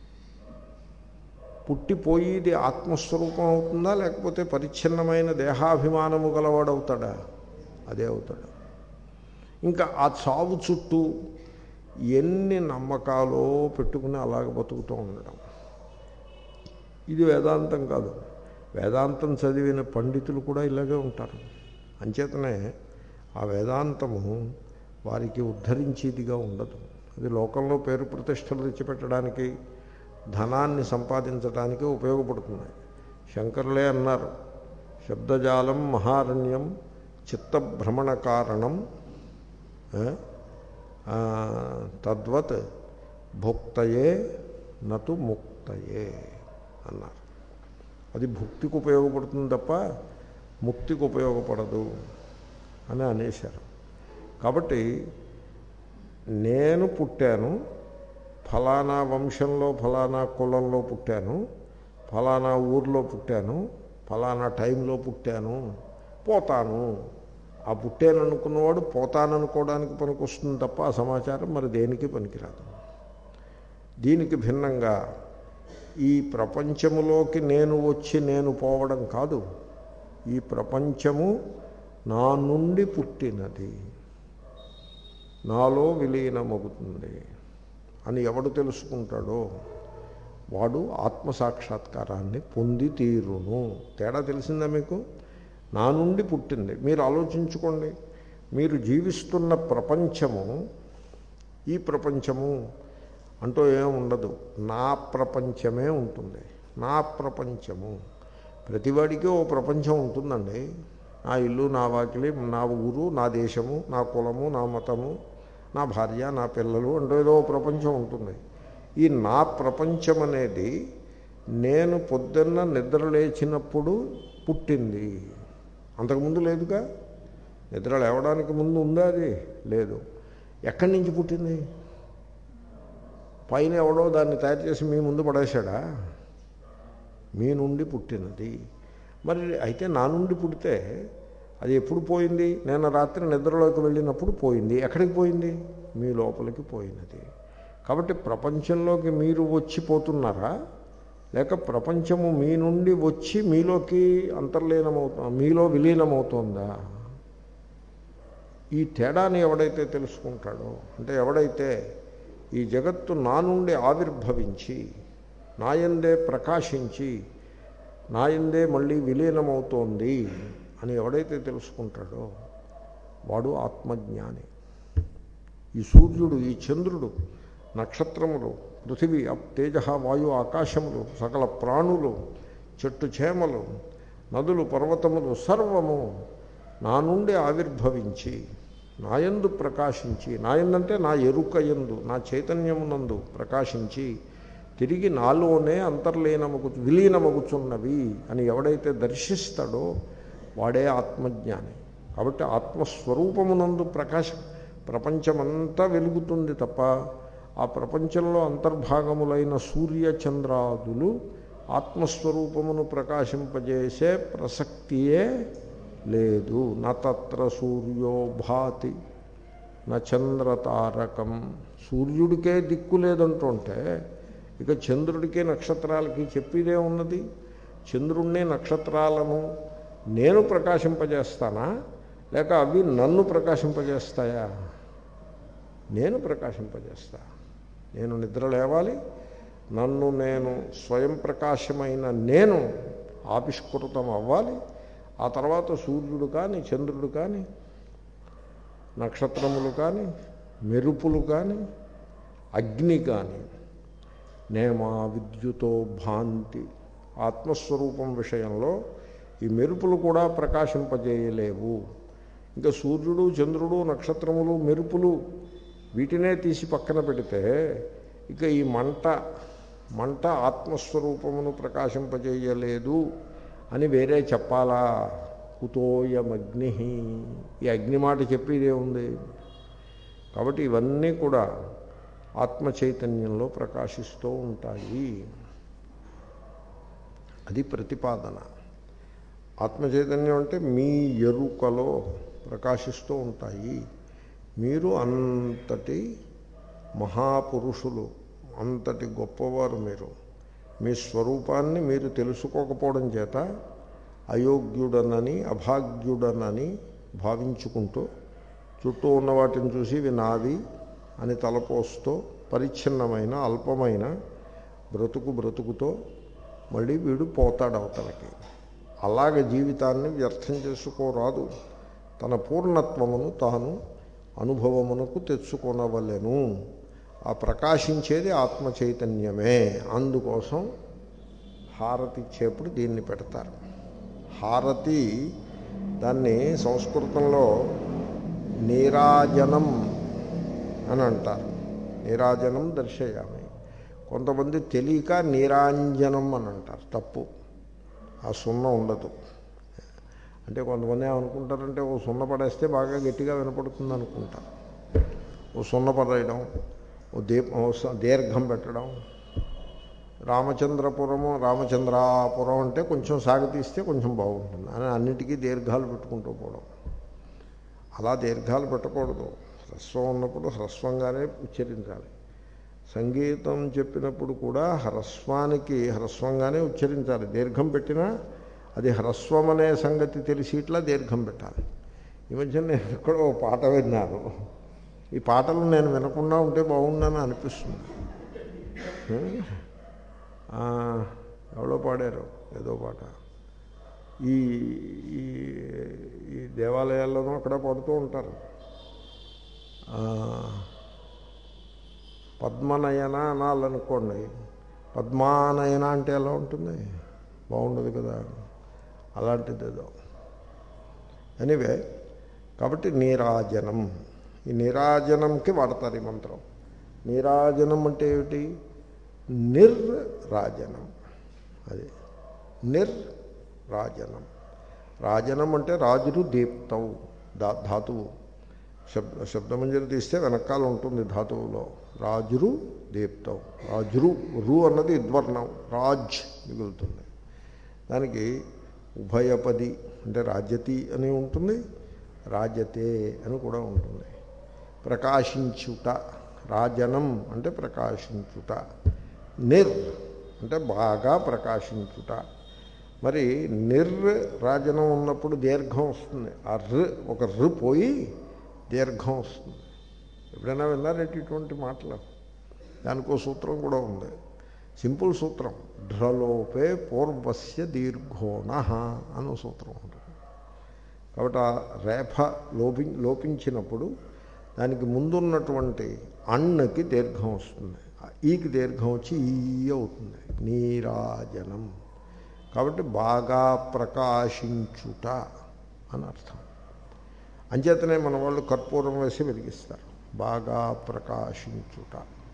పుట్టిపోయేది ఆత్మస్వరూపం అవుతుందా లేకపోతే పరిచ్ఛిన్నమైన దేహాభిమానము గలవాడు అవుతాడా? అదే అవుతాడు. ఇంకా ఆ చావు చుట్టూ ఎన్ని నమ్మకాలో పెట్టుకుని అలాగ బతుకుతూ ఉండడం. ఇది వేదాంతం కాదు. వేదాంతం చదివిన పండితులు కూడా ఇలాగే ఉంటారు. అంచేతనే ఆ వేదాంతము వారికి ఉద్ధరించేదిగా ఉండదు. అది లోకంలో పేరు ప్రతిష్టలు తెచ్చిపెట్టడానికి, ధనాన్ని సంపాదించడానికి ఉపయోగపడుతుంది. శంకరులే అన్నారు, శబ్దజాలం మహారణ్యం చిత్తభ్రమణ కారణం తద్వత్ భుక్తయే నతు ముక్తయే అన్నారు. అది భుక్తికి ఉపయోగపడుతుంది తప్ప ముక్తికి ఉపయోగపడదు అని అనేశారు. కాబట్టి నేను పుట్టాను, ఫలానా వంశంలో ఫలానా కులంలో పుట్టాను, ఫలానా ఊర్లో పుట్టాను, ఫలానా టైంలో పుట్టాను, పోతాను. ఆ పుట్టాను అనుకున్నవాడు పోతాననుకోవడానికి పనికొస్తుంది తప్ప ఆ సమాచారం మరి దేనికి పనికిరాదు. దీనికి భిన్నంగా ఈ ప్రపంచములోకి నేను వచ్చి నేను పోవడం కాదు, ఈ ప్రపంచము నా నుండి పుట్టినది, నాలో విలీనమవుతుంది అని ఎవడు తెలుసుకుంటాడో వాడు ఆత్మసాక్షాత్కారాన్ని పొంది తీరును. తేడా తెలిసిందా మీకు? నా నుండి పుట్టింది. మీరు ఆలోచించుకోండి, మీరు జీవిస్తున్న ప్రపంచము, ఈ ప్రపంచము అంటూ ఏం ఉండదు, నా ప్రపంచమే ఉంటుంది. నా ప్రపంచము, ప్రతివాడికి ఓ ప్రపంచం ఉంటుందండి. నా ఇల్లు, నా వాకిలి, నా ఊరు, నా దేశము, నా కులము, నా మతము, నా భార్య, నా పిల్లలు అంటూ ఏదో ప్రపంచం ఉంటుంది. ఈ నా ప్రపంచం అనేది నేను పొద్దున్న నిద్ర లేచినప్పుడు పుట్టింది. అంతకుముందు లేదుగా. నిద్ర లేవడానికి ముందు ఉందా? అది లేదు. ఎక్కడి నుంచి పుట్టింది? పైన ఎవడో దాన్ని తయారు చేసి మీ ముందు పడేశాడా? మీ నుండి పుట్టినది. మరి అయితే నా నుండి పుడితే అది ఎప్పుడు పోయింది? నేను రాత్రి నిద్రలోకి వెళ్ళినప్పుడు పోయింది. ఎక్కడికి పోయింది? మీ లోపలికి పోయినది. కాబట్టి ప్రపంచంలోకి మీరు వచ్చిపోతున్నారా లేక ప్రపంచము మీ నుండి వచ్చి మీలోకి అంతర్లీనమవుతు మీలో విలీనమవుతోందా? ఈ తేడాన్ని ఎవడైతే తెలుసుకుంటాడో, అంటే ఎవడైతే ఈ జగత్తు నా నుండి ఆవిర్భవించి నాయందే ప్రకాశించి నాయందే మళ్ళీ విలీనమవుతోంది అని ఎవడైతే తెలుసుకుంటాడో వాడు ఆత్మజ్ఞాని. ఈ సూర్యుడు, ఈ చంద్రుడు, నక్షత్రములు, పృథివీ, తేజ, వాయు, ఆకాశములు, సకల ప్రాణులు, చెట్టు చేమలు, నదులు, పర్వతములు సర్వము నా నుండి ఆవిర్భవించి నాయందు ప్రకాశించి, నాయందంటే నా ఎరుకయందు, నా చైతన్యమునందు ప్రకాశించి తిరిగి నాలోనే అంతర్లీనమగు విలీనమగుచున్నవి అని ఎవడైతే దర్శిస్తాడో వాడే ఆత్మజ్ఞాని. కాబట్టి ఆత్మస్వరూపమునందు ప్రకాశం ప్రపంచమంతా వెలుగుతుంది తప్ప ఆ ప్రపంచంలో అంతర్భాగములైన సూర్య చంద్రాదులు ఆత్మస్వరూపమును ప్రకాశింపజేసే ప్రసక్తియే లేదు. నత్ర సూర్యో భాతి నచంద్రతారకం. సూర్యుడికే దిక్కు లేదంటుంటే ఇక చంద్రుడికి నక్షత్రాలకి చెప్పేదే ఉన్నది. చంద్రుణ్ణి నక్షత్రాలను నేను ప్రకాశింపజేస్తానా లేక అవి నన్ను ప్రకాశింపజేస్తాయా? నేను ప్రకాశింపజేస్తా. నేను నిద్ర లేవాలి, నన్ను నేను స్వయం ప్రకాశమైన నేను ఆవిష్కృతం అవ్వాలి. ఆ తర్వాత సూర్యుడు కానీ, చంద్రుడు కానీ, నక్షత్రములు కానీ, మెరుపులు కానీ, అగ్ని కానీ నేమా విద్యుతో భాంతి. ఆత్మస్వరూపం విషయంలో ఈ మెరుపులు కూడా ప్రకాశింపజేయలేవు. ఇంకా సూర్యుడు, చంద్రుడు, నక్షత్రములు, మెరుపులు వీటినే తీసి పక్కన పెడితే ఇక ఈ మంట మంట ఆత్మస్వరూపమును ప్రకాశింపజేయలేదు అని వేరే చెప్పాలా? కుతోయమగ్ని, ఈ అగ్ని మాట చెప్పేదే ఉంది. కాబట్టి ఇవన్నీ కూడా ఆత్మ చైతన్యంలో ప్రకాశిస్తూ ఉంటాయి. అది ప్రతిపాదన. ఆత్మ చైతన్యం అంటే మీ ఎరుకలో ప్రకాశిస్తూ ఉంటాయి. మీరు అంతటి మహాపురుషులు, అంతటి గొప్పవారు. మీరు మీ స్వరూపాన్ని మీరు తెలుసుకోకపోవడం చేత అయోగ్యుడనని, అభాగ్యుడనని భావించుకుంటూ చుట్టూ ఉన్న వాటిని చూసి ఇవి నావి అని తలపోస్తూ పరిచ్ఛిన్నమైన అల్పమైన బ్రతుకు బ్రతుకుతో మళ్ళీ వీడు పోతాడు అవతలకి. అలాగ జీవితాన్ని వ్యర్థం చేసుకోరాదు. తన పూర్ణత్వమును తాను అనుభవమునకు తెచ్చుకొనవలెను. ఆ ప్రకాశించేది ఆత్మ చైతన్యమే. అందుకోసం హారతి ఇచ్చేప్పుడు దీన్ని పెడతారు. హారతి దాన్ని సంస్కృతంలో నీరాజనం అని అంటారు. నీరాజనం దర్శయామి. కొంతమంది తెలియక నీరాంజనం అని అంటారు. తప్పు. ఆ సున్న ఉండదు. అంటే కొంతమంది ఏమనుకుంటారంటే ఓ సున్న పడేస్తే బాగా గట్టిగా వినపడుతుంది అనుకుంటారు. ఓ సున్న పడేయడం, ఓ దీపం, దీర్ఘం పెట్టడం. రామచంద్రపురము, రామచంద్రాపురం అంటే కొంచెం సాగతీస్తే కొంచెం బాగుంటుంది అని అన్నిటికీ దీర్ఘాలు పెట్టుకుంటూ పోవడం. అలా దీర్ఘాలు పెట్టకూడదు. హ్రస్వం ఉన్నప్పుడు హ్రస్వంగానే ఉచ్చరించాలి. సంగీతం చెప్పినప్పుడు కూడా హ్రస్వానికి హ్రస్వంగానే ఉచ్చరించాలి. దీర్ఘం పెట్టినా అది హ్రస్వం అనే సంగతి తెలిసి ఇట్లా దీర్ఘం పెట్టాలి. ఈ మధ్య నేను ఎక్కడో పాట విన్నాను. ఈ పాటలు నేను వినకుండా ఉంటే బాగుందని అనిపిస్తుంది. ఎవరో పాడారు ఏదో పాట. ఈ ఈ దేవాలయాల్లోనూ అక్కడ పాడుతూ ఉంటారు. పద్మనయన అనాలనుకోండి. పద్మానయన అంటే ఎలా ఉంటుంది? బాగుండదు కదా. అలాంటిది ఏదో. ఎనీవే, కాబట్టి నీరాజనం, ఈ నీరాజనంకి వాడతారు ఈ మంత్రం. నీరాజనం అంటే ఏమిటి? నిర్రాజనం. అది నిర్రాజనం. రాజనం అంటే రాజురు దీప్తం దా ధాతువు. శబ్ద శబ్దమంజరి తీస్తే వెనకాల ఉంటుంది ధాతువులో. రాజురు దీప్తం. రాజురు రు అన్నది ఇద్వర్ణం, రాజ్ మిగులుతుంది. దానికి ఉభయపది అంటే రాజ్యతి అని ఉంటుంది, రాజతే అని కూడా ఉంటుంది. ప్రకాశించుట, రాజనం అంటే ప్రకాశించుట. నిర్ అంటే బాగా ప్రకాశించుట. మరి నిర్ రాజనం ఉన్నప్పుడు దీర్ఘం వస్తుంది. ఆ ర్ ఒక ర్ పోయి దీర్ఘం వస్తుంది. ఎప్పుడైనా విన్నారేంటి ఇటువంటి మాటలు? దానికో సూత్రం కూడా ఉంది. సింపుల్ సూత్రం. ఢ్రలోపే పూర్వస్య దీర్ఘోణ అనే సూత్రం ఉంటుంది. కాబట్టి ఆ రేఫ లోపి లోపించినప్పుడు దానికి ముందున్నటువంటి అన్నకి దీర్ఘం వస్తుంది. ఈకి దీర్ఘం వచ్చి ఈ అవుతుంది. నీరాజనం. కాబట్టి బాగా ప్రకాశించుట అని అర్థం. అంచేతనే మన వాళ్ళు కర్పూరం వేసి వెలిగిస్తారు. బాగా ప్రకాశించుట.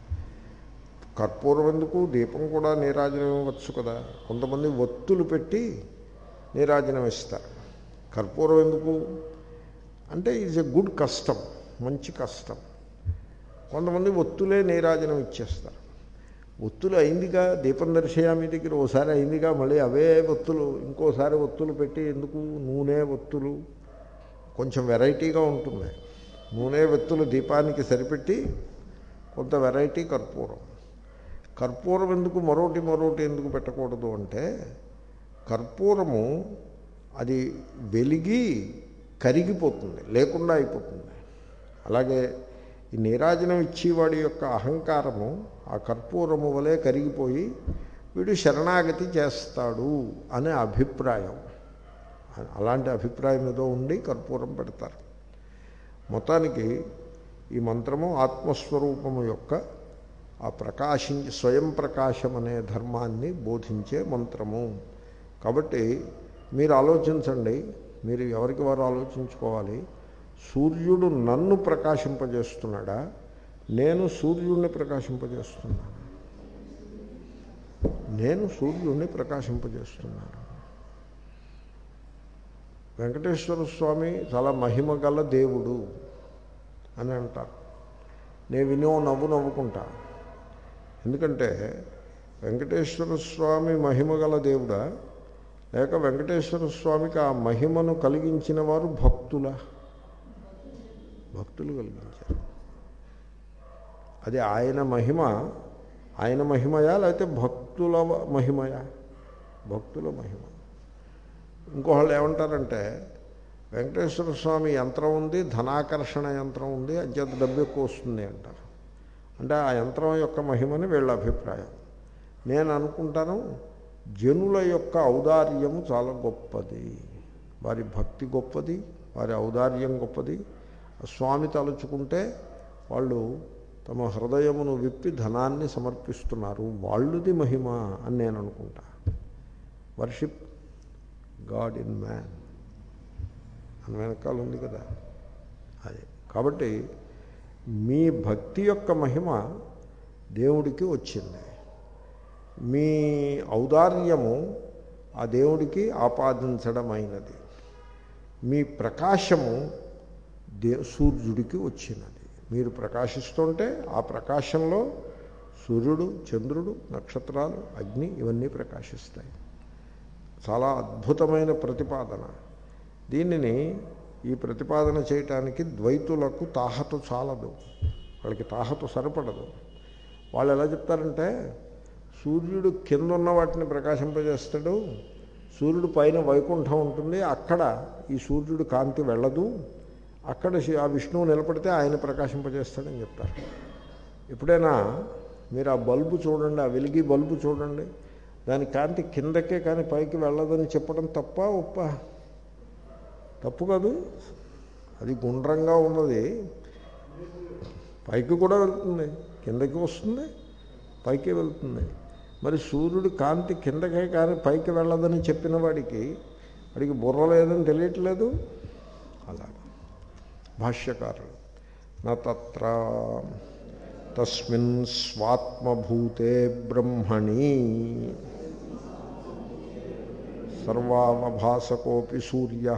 కర్పూరం ఎందుకు? దీపం కూడా నీరాజనం ఇవ్వచ్చు కదా. కొంతమంది ఒత్తులు పెట్టి నీరాజనం ఇస్తారు. కర్పూరం ఎందుకు అంటే ఈజ్ ఎ గుడ్ కస్టమ్, మంచి కస్టమ్. కొంతమంది ఒత్తులే నీరాజనం ఇచ్చేస్తారు. ఒత్తులు అయిందిగా, దీపం దర్శయామి దగ్గర ఓసారి అయిందిగా, మళ్ళీ అవే ఒత్తులు ఇంకోసారి ఒత్తులు పెట్టి ఎందుకు? నూనె ఒత్తులు కొంచెం వెరైటీగా ఉంటుంది. నూనె ఒత్తులు దీపానికి సరిపెట్టి కొంత వెరైటీ కర్పూరం. కర్పూరం ఎందుకు మరోటి మరోటి ఎందుకు పెట్టకూడదు అంటే కర్పూరము అది వెలిగి కరిగిపోతుంది, లేకుండా అయిపోతుంది. అలాగే ఈ నీరాజనం ఇచ్చేవాడి యొక్క అహంకారము ఆ కర్పూరము వలె కరిగిపోయి వీడు శరణాగతి చేస్తాడు అనే అభిప్రాయం. అలాంటి అభిప్రాయం ఏదో ఉండి కర్పూరం పెడతారు. మొత్తానికి ఈ మంత్రము ఆత్మస్వరూపము యొక్క ఆ ప్రకాశించి స్వయం ప్రకాశం అనే ధర్మాన్ని బోధించే మంత్రము. కాబట్టి మీరు ఆలోచించండి, మీరు ఎవరికి వారు ఆలోచించుకోవాలి. సూర్యుడు నన్ను ప్రకాశింపజేస్తున్నాడా, నేను సూర్యుడిని ప్రకాశింపజేస్తున్నాను? నేను సూర్యుడిని ప్రకాశింపజేస్తున్నాను. వెంకటేశ్వర స్వామి చాలా మహిమ గల దేవుడు అని అంటారు. నేను వినో నవ్వు నవ్వుకుంటా. ఎందుకంటే వెంకటేశ్వర స్వామి మహిమ గల దేవుడా, లేక వెంకటేశ్వర స్వామికి ఆ మహిమను కలిగించిన వారు భక్తుల భక్తులు కలిగించారు. అది ఆయన మహిమ, ఆయన మహిమయా లేకపోతే భక్తుల మహిమయా? భక్తుల మహిమ. ఇంకోళ్ళు ఏమంటారంటే వెంకటేశ్వర స్వామి యంత్రం ఉంది, ధనాకర్షణ యంత్రం ఉంది, అంచేత డబ్బు ఎక్కువ వస్తుంది అంటారు. అంటే ఆ యంత్రం యొక్క మహిమని వీళ్ళ అభిప్రాయం. నేను అనుకుంటాను జనుల యొక్క ఔదార్యము చాలా గొప్పది, వారి భక్తి గొప్పది, వారి ఔదార్యం గొప్పది. స్వామి తలుచుకుంటే వాళ్ళు తమ హృదయమును విప్పి ధనాన్ని సమర్పిస్తున్నారు, వాళ్ళది మహిమ అని నేను అనుకుంటా. వర్షిప్ గాడ్ ఇన్ మ్యాన్ అని వెనకాల ఉంది కదా అది. కాబట్టి మీ భక్తి యొక్క మహిమ దేవుడికి వచ్చింది, మీ ఔదార్యము ఆ దేవుడికి ఆపాదించడమైనది, మీ ప్రకాశము దే సూర్యుడికి వచ్చినది. మీరు ప్రకాశిస్తుంటే ఆ ప్రకాశంలో సూర్యుడు, చంద్రుడు, నక్షత్రాలు, అగ్ని ఇవన్నీ ప్రకాశిస్తాయి. చాలా అద్భుతమైన ప్రతిపాదన. దీనిని ఈ ప్రతిపాదన చేయటానికి ద్వైతులకు తాహతు చాలదు, వాళ్ళకి తాహతు సరిపడదు. వాళ్ళు ఎలా చెప్తారంటే సూర్యుడు కింద ఉన్న వాటిని ప్రకాశింపజేస్తాడు, సూర్యుడు పైన వైకుంఠం ఉంటుంది, అక్కడ ఈ సూర్యుడు కాంతి వెళ్ళదు, అక్కడ ఆ విష్ణువు నిలబడితే ఆయన ప్రకాశింపజేస్తాడని చెప్తారు. ఎప్పుడైనా మీరు ఆ బల్బు చూడండి, ఆ వెలిగి బల్బు చూడండి, దాని కాంతి కిందకే కానీ పైకి వెళ్ళదని చెప్పడం తప్ప ఒప్ప? తప్పు కాదు. అది గుండ్రంగా ఉన్నది పైకి కూడా వెళ్తుంది, కిందకి వస్తుంది, పైకి వెళ్తుంది. మరి సూర్యుడు కాంతి కిందకే కానీ పైకి వెళ్ళదని చెప్పిన వాడికి వాడికి బుర్ర లేదని తెలియట్లేదు. అలా భాష్యకారులు నా తత్ర తస్మిన్ స్వాత్మభూతే బ్రహ్మణి సర్వావభాసకోపి సూర్యః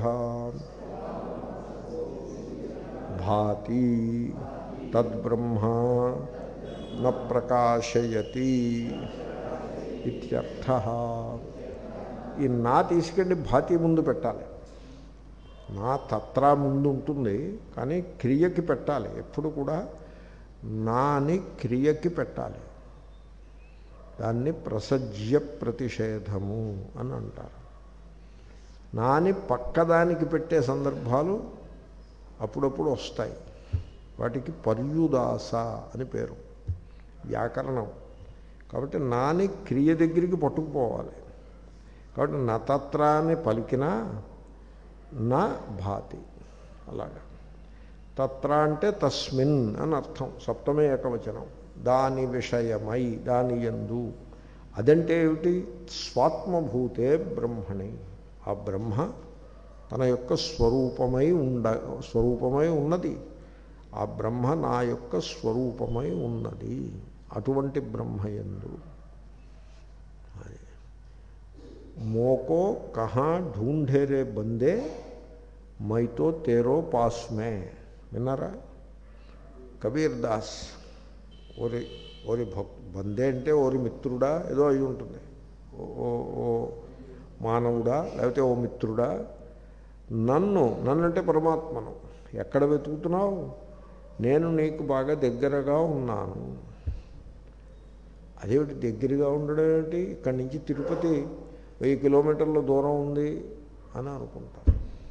భాతి తద్బ్రహ్మ న ప్రకాశయతి ఇత్యర్థః. ఈ నా తీసుకెళ్ళి భాతి ముందు పెట్టాలి. నా తత్ర ముందు ఉంటుంది, కానీ క్రియకి పెట్టాలి. ఎప్పుడు కూడా నాని క్రియకి పెట్టాలి. దాన్ని ప్రసజ్య ప్రతిషేధము అని అంటారు. నాని పక్కదానికి పెట్టే సందర్భాలు అప్పుడప్పుడు వస్తాయి. వాటికి పర్యుదాస అని పేరు, వ్యాకరణం. కాబట్టి నాని క్రియ దగ్గరికి పట్టుకుపోవాలి. కాబట్టి నతత్రాన్ని పలికినా నా భాతి. అలాగా తత్ర అంటే తస్మిన్ అని అర్థం, సప్తమే ఏకవచనం. దాని విషయమై, దాని యందు. అదంటే ఏమిటి? స్వాత్మభూతే బ్రహ్మణి. ఆ బ్రహ్మ తన యొక్క స్వరూపమై ఉండ స్వరూపమై ఉన్నది. ఆ బ్రహ్మ నా యొక్క స్వరూపమై ఉన్నది. అటువంటి బ్రహ్మయందు. అది మోకో కహా ఢూంఢేరే బందే మైతో తేరో పాస్మే. విన్నారా? కబీర్ దాస్. ఓరి ఓరి భక్ బందే అంటే ఓరి మిత్రుడా ఏదో అయి ఉంటుంది. ఓ ఓ మానవుడా లేకపోతే ఓ మిత్రుడా, నన్ను నన్నంటే పరమాత్మను ఎక్కడ వెతుకుతున్నావు? నేను నీకు బాగా దగ్గరగా ఉన్నాను. అదేమిటి దగ్గరగా ఉండడం ఏమిటి? ఇక్కడి నుంచి తిరుపతి వెయ్యి కిలోమీటర్ల దూరం ఉంది అని అనుకుంటారు.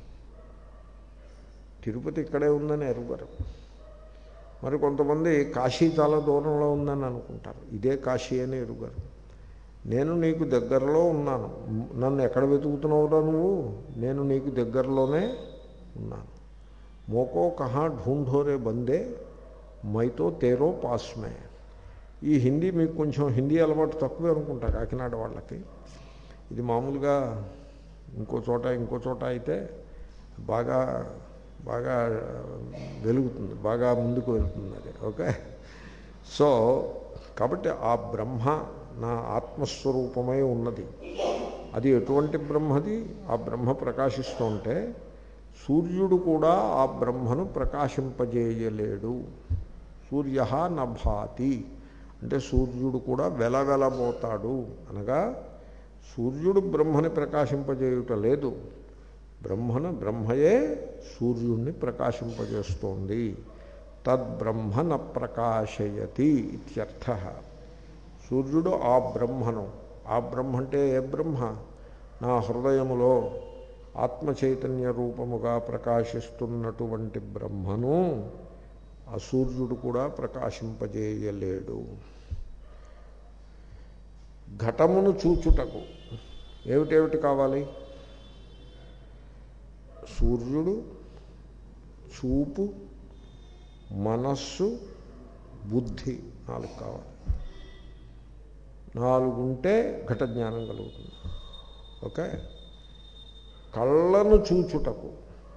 తిరుపతి ఇక్కడే ఉందని ఎరుగరు. మరి కొంతమంది కాశీ చాలా దూరంలో ఉందని అనుకుంటారు. ఇదే కాశీ అని ఎరుగరు. నేను నీకు దగ్గరలో ఉన్నాను. నన్ను ఎక్కడ వెతుకుతున్నావురా నువ్వు? నేను నీకు దగ్గరలోనే ఉన్నాను. మోకో కహా ఢూంఢోరే బందే మైతో తేరో పాస్మే. ఈ హిందీ మీకు కొంచెం హిందీ అలవాటు తక్కువే అనుకుంటా కాకినాడ వాళ్ళకి. ఇది మామూలుగా ఇంకో చోట ఇంకో చోట అయితే బాగా బాగా వెలుగుతుంది, బాగా ముందుకు వెళ్తుంది అది. ఓకే, సో కాబట్టి ఆ బ్రహ్మ నా ఆత్మస్వరూపమై ఉన్నది. అది ఎటువంటి బ్రహ్మది? ఆ బ్రహ్మ ప్రకాశిస్తూ ఉంటే సూర్యుడు కూడా ఆ బ్రహ్మను ప్రకాశింపజేయలేడు. సూర్య నభాతి అంటే సూర్యుడు కూడా వెలవెలబోతాడు అనగా సూర్యుడు బ్రహ్మని ప్రకాశింపజేయుట లేదు, బ్రహ్మను బ్రహ్మయే సూర్యుడిని ప్రకాశింపజేస్తోంది. తద్బ్రహ్మ న ప్రకాశయతి ఇత్యర్థ. సూర్యుడు ఆ బ్రహ్మను, ఆ బ్రహ్మ అంటే ఏ బ్రహ్మ? నా హృదయములో ఆత్మచైతన్య రూపముగా ప్రకాశిస్తున్నటువంటి బ్రహ్మను ఆ సూర్యుడు కూడా ప్రకాశింపజేయలేడు. ఘటమును చూచుటకు ఏమిటేమిటి కావాలి? సూర్యుడు, చూపు, మనస్సు, బుద్ధి, నాలుగు కావాలి. నాలుగుంటే ఘట జ్ఞానం కలుగుతుంది. ఓకే, కళ్ళను చూచుటకు,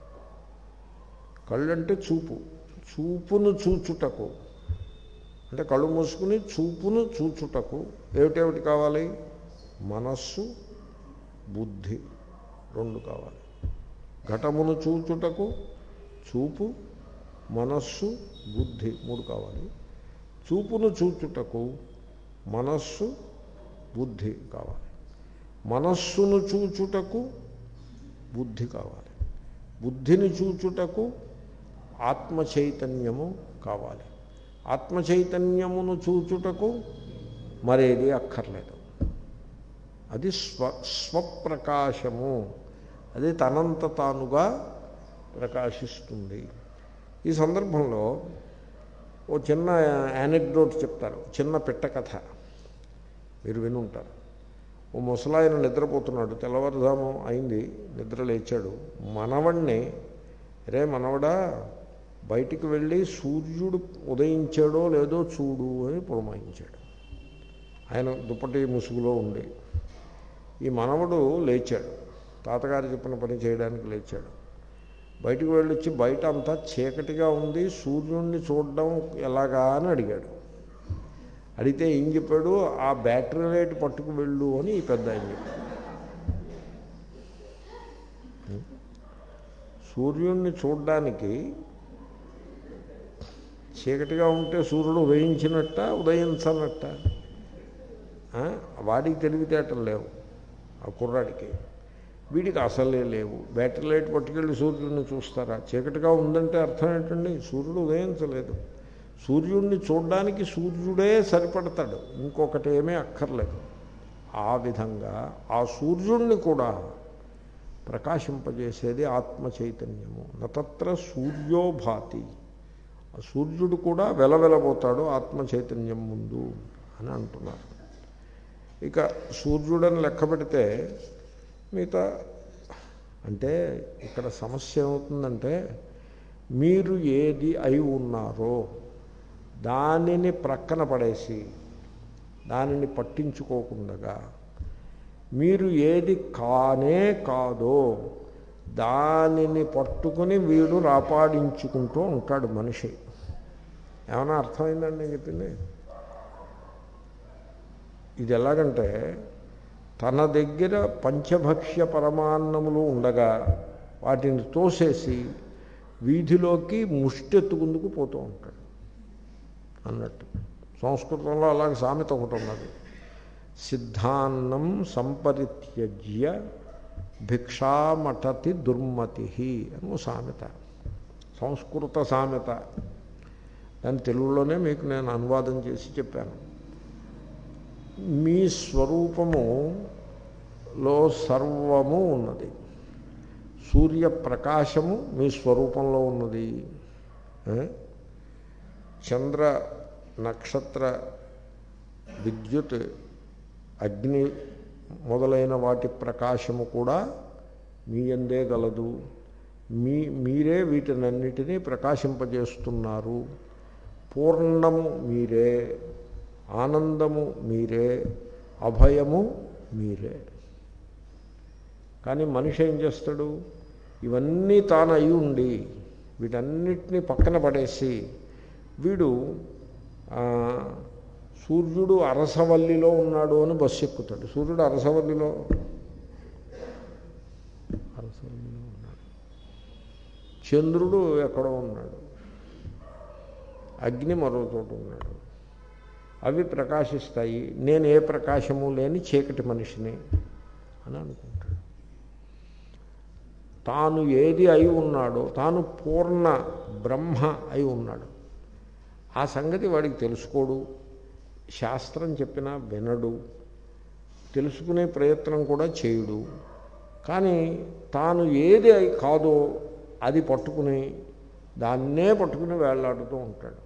కళ్ళంటే చూపు, చూపును చూచుటకు అంటే కళ్ళు మూసుకుని చూపును చూచుటకు ఏమిటేమిటి కావాలి? మనస్సు, బుద్ధి రెండు కావాలి. ఘటమును చూచుటకు చూపు, మనస్సు, బుద్ధి మూడు కావాలి. చూపును చూచుటకు మనస్సు, బుద్ధి కావాలి. మనస్సును చూచుటకు బుద్ధి కావాలి. బుద్ధిని చూచుటకు ఆత్మ చైతన్యము కావాలి. ఆత్మ చైతన్యమును చూచుటకు మరేది అక్కర్లేదు. అది స్వ స్వప్రకాశము, అది తనంత తానుగా ప్రకాశిస్తుంది. ఈ సందర్భంలో ఓ చిన్న యానెక్డోట్ చెప్తారు, చిన్న పిట్ట కథ మీరు వినుంటారు. ఓ ముసలాయన నిద్రపోతున్నాడు, తెల్లవారుజాము అయింది, నిద్ర లేచాడు. మనవణ్ణి, రే మనవడా బయటికి వెళ్ళి సూర్యుడు ఉదయించాడో లేదో చూడు అని పురమాయించాడు. ఆయన దుప్పటి ముసుగులో ఉండి. ఈ మనవడు లేచాడు, తాతగారు చెప్పిన పని చేయడానికి లేచాడు. బయటికి వెళ్ళొచ్చి బయట అంతా చీకటిగా ఉంది, సూర్యుడిని చూడడం ఎలాగా అని అడిగాడు. అడిగితే ఏం చెప్పాడు? ఆ బ్యాటరీ లైట్ పట్టుకు వెళ్ళు అని ఈ పెద్ద ఆయన చెప్పాడు. సూర్యుడిని చూడడానికి చీకటిగా ఉంటే సూర్యుడు ఉదయించినట్ట ఉదయించనట్ట? వాడికి తెలివితేటలు లేవు ఆ కుర్రాడికి, వీడికి అసలే లేవు. బ్యాటరీ లైట్ పట్టుకెళ్ళి సూర్యుడిని చూస్తారా? చీకటిగా ఉందంటే అర్థం ఏంటండి? సూర్యుడు ఉదయించలేదు. సూర్యుడిని చూడడానికి సూర్యుడే సరిపడతాడు, ఇంకొకటి ఏమీ అక్కర్లేదు. ఆ విధంగా ఆ సూర్యుడిని కూడా ప్రకాశింపజేసేది ఆత్మ చైతన్యము. నతత్ర సూర్యోభాతి, ఆ సూర్యుడు కూడా వెలవెలబోతాడు ఆత్మ చైతన్యం ముందు అని అంటున్నారు. ఇక సూర్యుడని లెక్క పెడితే మిగతా అంటే ఇక్కడ సమస్య ఏమవుతుందంటే, మీరు ఏది అయి ఉన్నారో దానిని ప్రక్కన పడేసి దానిని పట్టించుకోకుండా మీరు ఏది కానే కాదో దానిని పట్టుకుని వీడు రాపాడించుకుంటూ ఉంటాడు మనిషి. ఏమైనా అర్థమైందండి నేను చెప్పింది? ఇది ఎలాగంటే, తన దగ్గర పంచభక్ష్య పరమాన్నములు ఉండగా వాటిని తోసేసి వీధిలోకి ముష్టెత్తుకుందుకు పోతూ ఉంటాడు అన్నట్టు. సంస్కృతంలో అలాగే సామెత ఒకటి ఉన్నది, సిద్ధాన్నం సంపరిత్యజ్య భిక్షామఠతి దుర్మతి అని సామెత, సంస్కృత సామెత. దాని తెలుగులోనే మీకు నేను అనువాదం చేసి చెప్పాను. మీ స్వరూపములో సర్వము ఉన్నది, సూర్యప్రకాశము మీ స్వరూపంలో ఉన్నది, చంద్ర నక్షత్ర విద్యుత్ అగ్ని మొదలైన వాటి ప్రకాశము కూడా మీ యందే గలదు. మీ మీరే వీటినన్నిటినీ ప్రకాశింపజేస్తున్నారు. పూర్ణము మీరే, ఆనందము మీరే, అభయము మీరే. కానీ మనిషి ఏం చేస్తాడు, ఇవన్నీ తాను అయి ఉండి వీటన్నిటినీ పక్కన పడేసి వీడు సూర్యుడు అరసవల్లిలో ఉన్నాడు అని బస్సు ఎక్కుతాడు. సూర్యుడు అరసవల్లిలో అరసవల్లిలో ఉన్నాడు, చంద్రుడు ఎక్కడో ఉన్నాడు, అగ్ని మరో చోట ఉన్నాడు, అవి ప్రకాశిస్తాయి, నేను ఏ ప్రకాశము లేని చీకటి మనిషిని అని అనుకుంటాడు. తాను ఏది అయి ఉన్నాడో, తాను పూర్ణ బ్రహ్మ అయి ఉన్నాడు. ఆ సంగతి వాడికి తెలుసుకోడు, శాస్త్రం చెప్పినా వినడు, తెలుసుకునే ప్రయత్నం కూడా చేయుడు. కానీ తాను ఏది కాదో అది పట్టుకుని దాన్నే పట్టుకుని వేళ్లాడుతూ ఉంటాడు.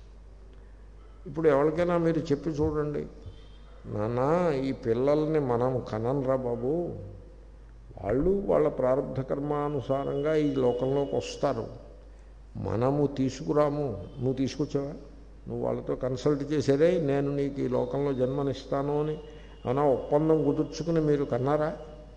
ఇప్పుడు ఎవరికైనా మీరు చెప్పి చూడండి, నాన్న ఈ పిల్లల్ని మనం కనంరా బాబు, వాళ్ళు వాళ్ళ ప్రారంభ కర్మానుసారంగా ఈ లోకంలోకి వస్తారు, మనము తీసుకురాము, నువ్వు తీసుకొచ్చావా, నువ్వు వాళ్ళతో కన్సల్ట్ చేసేదే నేను నీకు ఈ లోకంలో జన్మనిస్తాను అని ఏమైనా ఒప్పందం కుదుర్చుకుని మీరు కన్నారా?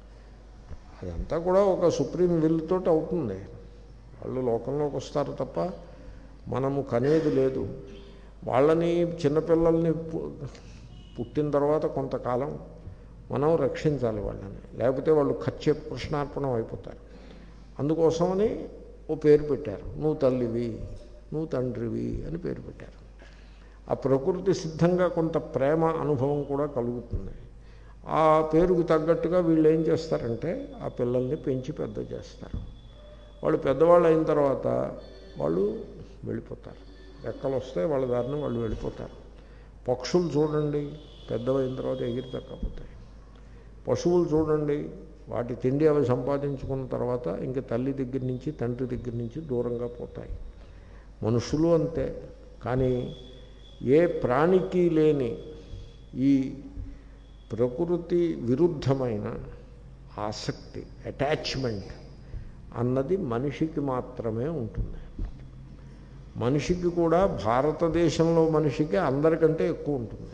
అదంతా కూడా ఒక సుప్రీం విల్తో అవుతుంది. వాళ్ళు లోకంలోకి వస్తారు తప్ప మనము కనేది లేదు. వాళ్ళని చిన్నపిల్లల్ని పుట్టిన తర్వాత కొంతకాలం మనం రక్షించాలి వాళ్ళని, లేకపోతే వాళ్ళు ఖర్చే కృష్ణార్పణం అయిపోతారు. అందుకోసమని ఓ పేరు పెట్టారు, నువ్వు తల్లివి నువ్వు తండ్రివి అని పేరు పెట్టారు. ఆ ప్రకృతి సిద్ధంగా కొంత ప్రేమ అనుభవం కూడా కలుగుతుంది. ఆ పేరుకు తగ్గట్టుగా వీళ్ళు ఏం చేస్తారంటే ఆ పిల్లల్ని పెంచి పెద్ద చేస్తారు. వాళ్ళు పెద్దవాళ్ళు అయిన తర్వాత వాళ్ళు వెళ్ళిపోతారు, రెక్కలు వస్తే వాళ్ళ దారిని వాళ్ళు వెళ్ళిపోతారు. పక్షులు చూడండి, పెద్దవైన తర్వాత ఎగిరి తక్కపోతాయి. పశువులు చూడండి, వాటి తిండి అవి సంపాదించుకున్న తర్వాత ఇంక తల్లి దగ్గర నుంచి తండ్రి దగ్గర నుంచి దూరంగా పోతాయి. మనుషులు అంతే. కానీ ఏ ప్రాణికి లేని ఈ ప్రకృతి విరుద్ధమైన ఆసక్తి, అటాచ్మెంట్ అన్నది మనిషికి మాత్రమే ఉంటుంది. మనిషికి కూడా భారతదేశంలో మనిషికి అందరికంటే ఎక్కువ ఉంటుంది.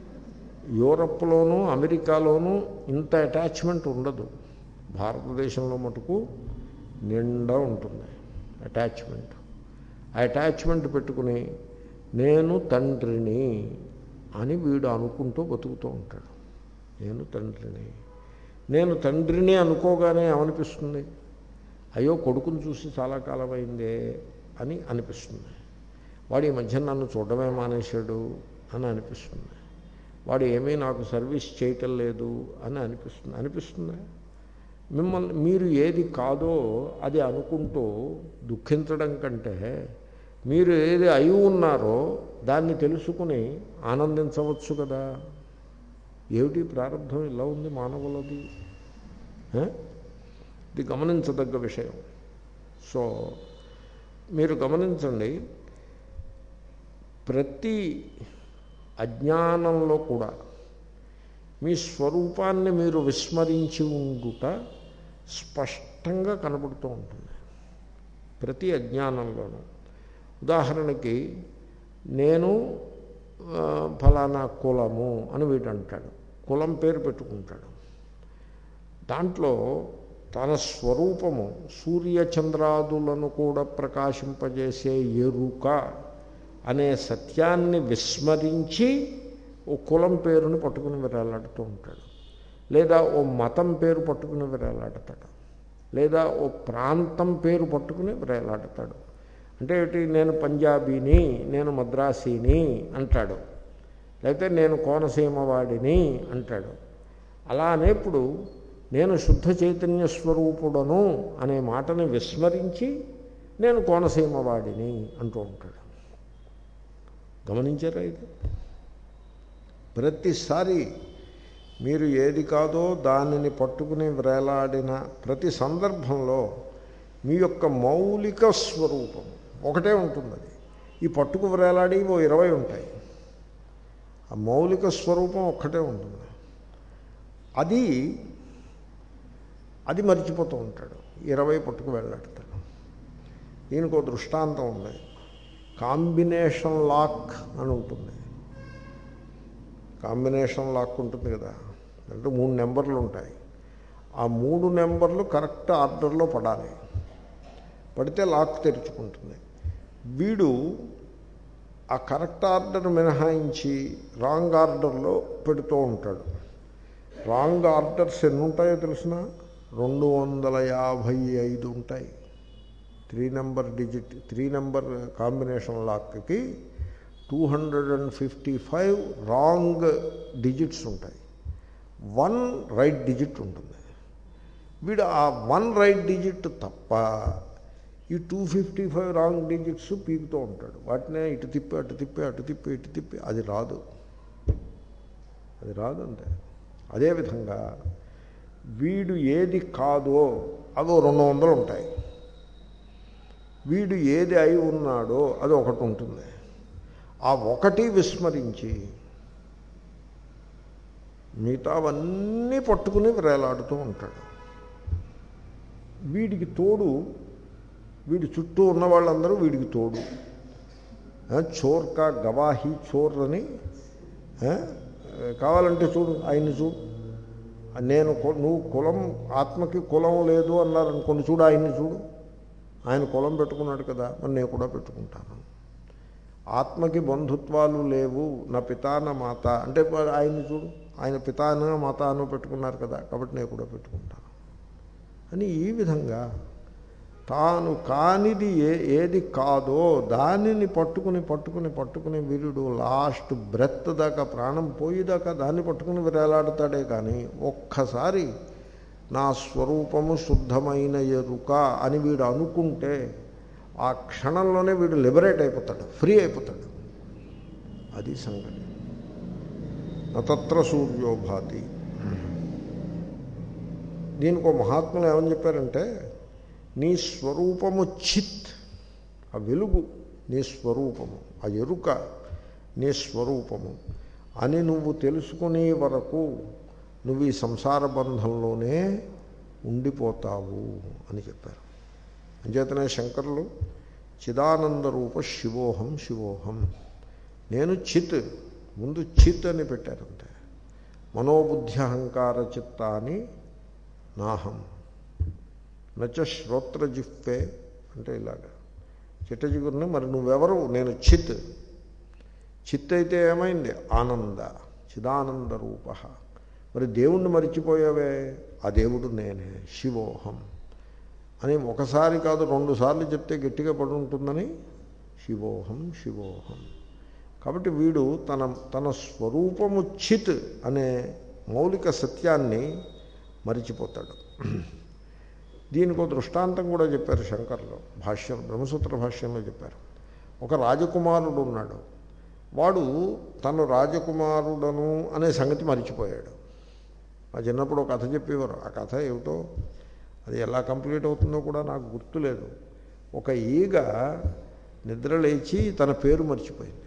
యూరప్లోనూ అమెరికాలోనూ ఇంత అటాచ్మెంట్ ఉండదు, భారతదేశంలో మటుకు నిండా ఉంటుంది అటాచ్మెంట్. ఆ అటాచ్మెంట్ పెట్టుకుని నేను తండ్రిని అని వీడు అనుకుంటూ బతుకుతూ ఉంటాడు. నేను తండ్రిని నేను తండ్రిని అనుకోగానే ఏమనిపిస్తుంది, అయ్యో కొడుకుని చూసి చాలా కాలం అయిందే అని అనిపిస్తుంది. వాడు ఈ మధ్య నన్ను చూడడమే మానేశాడు అని అనిపిస్తుంది. వాడు ఏమీ నాకు సర్వీస్ చేయటం లేదు అని అనిపిస్తుంది అనిపిస్తుంది మిమ్మల్ని మీరు ఏది కాదో అది అనుకుంటూ దుఃఖించడం కంటే మీరు ఏది అయి ఉన్నారో దాన్ని తెలుసుకుని ఆనందించవచ్చు కదా. ఏమిటి ప్రారంభం ఇలా ఉంది మానవులది, ఇది గమనించదగ్గ విషయం. సో మీరు గమనించండి, ప్రతి అజ్ఞానంలో కూడా మీ స్వరూపాన్ని మీరు విస్మరించి ఉండుట స్పష్టంగా కనబడుతూ ఉంటుంది ప్రతి అజ్ఞానంలోనూ. ఉదాహరణకి నేను ఫలానా కులము అని వీడు అంటాడు, కులం పేరు పెట్టుకుంటాడు. దాంట్లో తన స్వరూపము సూర్యచంద్రాదులను కూడా ప్రకాశింపజేసే ఎరుక అనే సత్యాన్ని విస్మరించి ఓ కులం పేరుని పట్టుకుని విరాలాడుతూ ఉంటాడు, లేదా ఓ మతం పేరు పట్టుకుని విరాలాడతాడు, లేదా ఓ ప్రాంతం పేరు పట్టుకుని విరాలాడతాడు. అంటే ఏమిటి, నేను పంజాబీని, నేను మద్రాసీని అంటాడు, లేకపోతే నేను కోనసీమ వాడిని అంటాడు. అలా అనేప్పుడు నేను శుద్ధ చైతన్య స్వరూపుడను అనే మాటని విస్మరించి నేను కోనసీమ వాడిని అంటూ ఉంటాడు. గమనించారా? ఇది ప్రతిసారి మీరు ఏది కాదో దానిని పట్టుకుని వ్రేలాడిన ప్రతి సందర్భంలో మీ యొక్క మౌలిక స్వరూపం ఒకటే ఉంటుంది. అది ఈ పట్టుకు వ్రేలాడి ఓ ఇరవై ఉంటాయి, ఆ మౌలిక స్వరూపం ఒక్కటే ఉంటుంది. అది అది మర్చిపోతూ ఉంటాడు, ఇరవై పట్టుకు వెళ్ళాడతాడు. దీనికి ఒక దృష్టాంతం ఉంది, కాంబినేషన్ లాక్ అని ఉంటుంది. కాంబినేషన్ లాక్ ఉంటుంది కదా, అంటే మూడు నెంబర్లు ఉంటాయి. ఆ మూడు నెంబర్లు కరెక్ట్ ఆర్డర్లో పడాలి. పడితే లాక్ తెరుచుకుంటుంది. వీడు ఆ కరెక్ట్ ఆర్డర్ మినహాయించి రాంగ్ ఆర్డర్లో పెడుతూ ఉంటాడు. రాంగ్ ఆర్డర్స్ ఎన్ని ఉంటాయో తెలిసిన రెండు వందల యాభై ఐదు ఉంటాయి. Three number digit three number combination లాక్కి two hundred and fifty five wrong digits ఉంటాయి. వన్ రైట్ డిజిట్ ఉంటుంది. వీడు ఆ వన్ రైట్ డిజిట్ తప్ప ఈ two fifty five wrong digits పీకుతూ ఉంటాడు. వాటినే ఇటు తిప్పి అటు తిప్పి అటు తిప్పి ఇటు తిప్పి అది రాదు, అది రాదు అంతే. అదేవిధంగా వీడు ఏది కాదో అదో రెండు వందలు ఉంటాయి. వీడు ఏది అయి ఉన్నాడో అది ఒకటి ఉంటుంది. ఆ ఒకటి విస్మరించి మిగతావన్నీ పట్టుకుని వేలాడుతూ ఉంటాడు. వీడికి తోడు వీడి చుట్టూ ఉన్న వాళ్ళందరూ వీడికి తోడు. చోర్ కా గవాహి చోర్ అని కావాలంటే చూడు, ఆయన్ని చూడు. నేను నువ్వు కులం ఆత్మకి కులం లేదు అన్నారనుకోండి, చూడు ఆయన్ని చూడు, ఆయన కులం పెట్టుకున్నాడు కదా, మరి నేను కూడా పెట్టుకుంటాను. ఆత్మకి బంధుత్వాలు లేవు, నా పితాన మాత అంటే ఆయన్ని చూడు, ఆయన పితాన మాతాను పెట్టుకున్నారు కదా, కాబట్టి నేను కూడా పెట్టుకుంటాను అని ఈ విధంగా తాను కానిది ఏ ఏది కాదో దానిని పట్టుకుని పట్టుకుని పట్టుకుని వీరుడు లాస్ట్ బ్రెత్ దాకా, ప్రాణం పోయేదాకా దాన్ని పట్టుకుని విరేలాడతాడే కానీ ఒక్కసారి నా స్వరూపము శుద్ధమైన ఎరుక అని వీడు అనుకుంటే ఆ క్షణంలోనే వీడు లిబరేట్ అయిపోతాడు, ఫ్రీ అయిపోతాడు. అది సంగతి. నత్ర సూర్యోభాతి. దీనికి మహాత్ములు ఏమని చెప్పారంటే, నీ స్వరూపము చిత్, ఆ వెలుగు నీ స్వరూపము, ఆ ఎరుక నీ స్వరూపము అని నువ్వు తెలుసుకునే వరకు నువ్వు ఈ సంసార బంధంలోనే ఉండిపోతావు అని చెప్పారు. అంచేతనే శంకరులు చిదానంద రూప శివోహం శివోహం, నేను చిత్, ముందు చిత్ అని పెట్టారంటే మనోబుద్ధి అహంకార చిత్తాని నాహం నచ శ్రోత్రజిహ్వే అంటే ఇలాగా చిట్టజిగురుని మరి నువ్వెవరు, నేను చిత్. చిత్ అయితే ఏమైంది, ఆనంద, చిదానంద రూప. మరి దేవుణ్ణి మరిచిపోయావే, ఆ దేవుడు నేనే, శివోహం అని ఒకసారి కాదు రెండు సార్లు చెప్తే గట్టిగా పడి ఉంటుందని శివోహం శివోహం. కాబట్టి వీడు తన తన స్వరూపము చిత్ అనే మౌలిక సత్యాన్ని మరిచిపోతాడు. దీనికి ఒక దృష్టాంతం కూడా చెప్పారు శంకర్లు భాష్యం, బ్రహ్మసూత్ర భాష్యంలో చెప్పారు. ఒక రాజకుమారుడు ఉన్నాడు, వాడు తను రాజకుమారుడను అనే సంగతి మరిచిపోయాడు. ఆ చిన్నప్పుడు ఒక కథ చెప్పేవారు, ఆ కథ ఏమిటో అది ఎలా కంప్లీట్ అవుతుందో కూడా నాకు గుర్తులేదు. ఒక ఈగ నిద్రలేచి తన పేరు మర్చిపోయింది.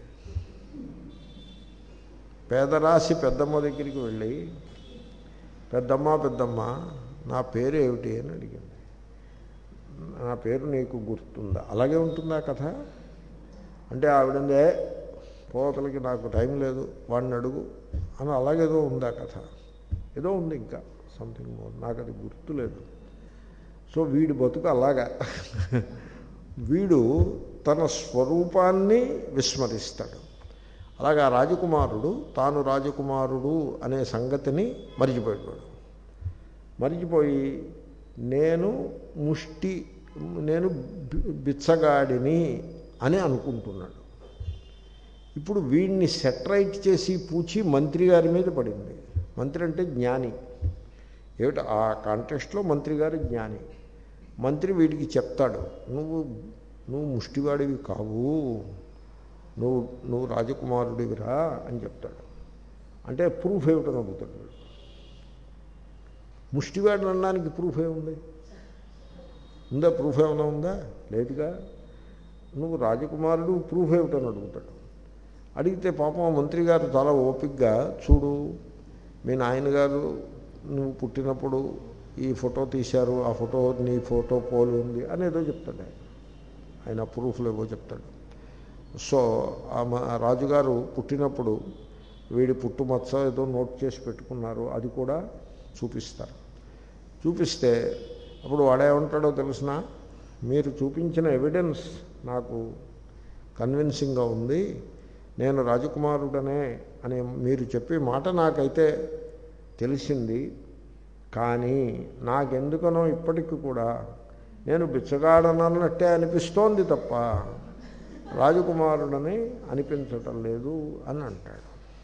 పేదరాశి పెద్దమ్మ దగ్గరికి వెళ్ళి, పెద్దమ్మ పెద్దమ్మ నా పేరు ఏమిటి అని అడిగింది. నా పేరు నీకు గుర్తుందా? అలాగే ఉంటుందా కథ అంటే ఆవిడందే, పోతలకి నాకు టైం లేదు, వాడిని అడుగు అని అలాగేదో ఉందా కథ, ఏదో ఉంది ఇంకా సంథింగ్ మోర్, నాకు అది గుర్తులేదు. సో వీడి బతుకు అలాగా, వీడు తన స్వరూపాన్ని విస్మరిస్తాడు. అలాగా రాజకుమారుడు తాను రాజకుమారుడు అనే సంగతిని మరిచిపోయాడు. మరిచిపోయి నేను ముష్టి, నేను బిచ్చగాడిని అని అనుకుంటున్నాడు. ఇప్పుడు వీడిని సెటరైట్ చేసి పూచి మంత్రి గారి మీద పడింది. మంత్రి అంటే జ్ఞాని, ఏమిటి ఆ కాంటెక్స్ట్లో మంత్రి గారు జ్ఞాని. మంత్రి వీడికి చెప్తాడు, నువ్వు నువ్వు ముష్టివాడివి కావు, నువ్వు నువ్వు రాజకుమారుడివిరా అని చెప్తాడు. అంటే ప్రూఫ్ ఏమిటని అడుగుతాడు. ముష్టివాడిని అనడానికి ప్రూఫ్ ఏముంది, ఉందా? ప్రూఫ్ ఏమైనా ఉందా? లేదుగా. నువ్వు రాజకుమారుడు, ప్రూఫ్ ఏమిటని అడుగుతాడు. అడిగితే పాపం మంత్రి గారు చాలా ఓపికగా, చూడు మీ నాయనగారు నువ్వు పుట్టినప్పుడు ఈ ఫోటో తీశారు, ఆ ఫోటో నీ ఫోటో పోలి ఉంది అని ఏదో చెప్తాడు ఆయన. ఆయన ప్రూఫ్లు ఏవో చెప్తాడు. సో ఆ రాజుగారు పుట్టినప్పుడు వీడి పుట్టుమచ్చ ఏదో నోట్ చేసి పెట్టుకున్నారు, అది కూడా చూపిస్తారు. చూపిస్తే అప్పుడు వాడేమంటాడో తెలుసిన, మీరు చూపించిన ఎవిడెన్స్ నాకు కన్విన్సింగ్గా ఉంది, నేను రాజకుమారుడనే అని మీరు చెప్పే మాట నాకైతే తెలిసింది, కానీ నాకెందుకనో ఇప్పటికి కూడా నేను బిచ్చగాడనన్నట్టే అనిపిస్తోంది తప్ప రాజకుమారుడని అనిపించటం లేదు అని అంటాడు.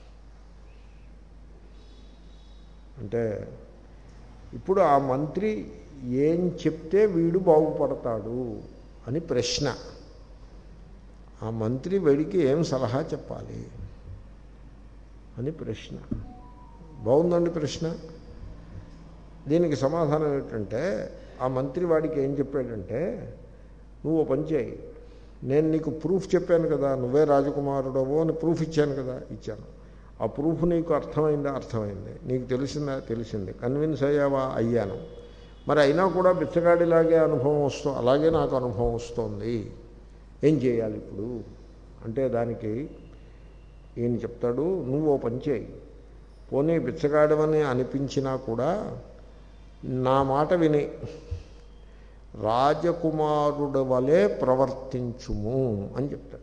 అంటే ఇప్పుడు ఆ మంత్రి ఏం చెప్తే వీడు బాగుపడతాడు అని ప్రశ్న. ఆ మంత్రి వీడికి ఏం సలహా చెప్పాలి అని ప్రశ్న. బాగుందండి ప్రశ్న. దీనికి సమాధానం ఏంటంటే, ఆ మంత్రి వాడికి ఏం చెప్పాడంటే, నువ్వు పని చేయి, నేను నీకు ప్రూఫ్ చెప్పాను కదా, నువ్వే రాజకుమారుడవో అని ప్రూఫ్ ఇచ్చాను కదా, ఇచ్చాను. ఆ ప్రూఫ్ నీకు అర్థమైందా? అర్థమైంది. నీకు తెలిసిందా? తెలిసింది. కన్విన్స్ అయ్యావా? అయ్యాను. మరి అయినా కూడా బిచ్చగాడిలాగే అనుభవం వస్తూ అలాగే నాకు అనుభవం వస్తుంది, ఏం చేయాలి ఇప్పుడు అంటే దానికి ఈయన చెప్తాడు, నువ్వు ఓ పని చేయి, పోనీ బిచ్చగాడమని అనిపించినా కూడా నా మాట విని రాజకుమారుడు వలె ప్రవర్తించుము అని చెప్తాడు.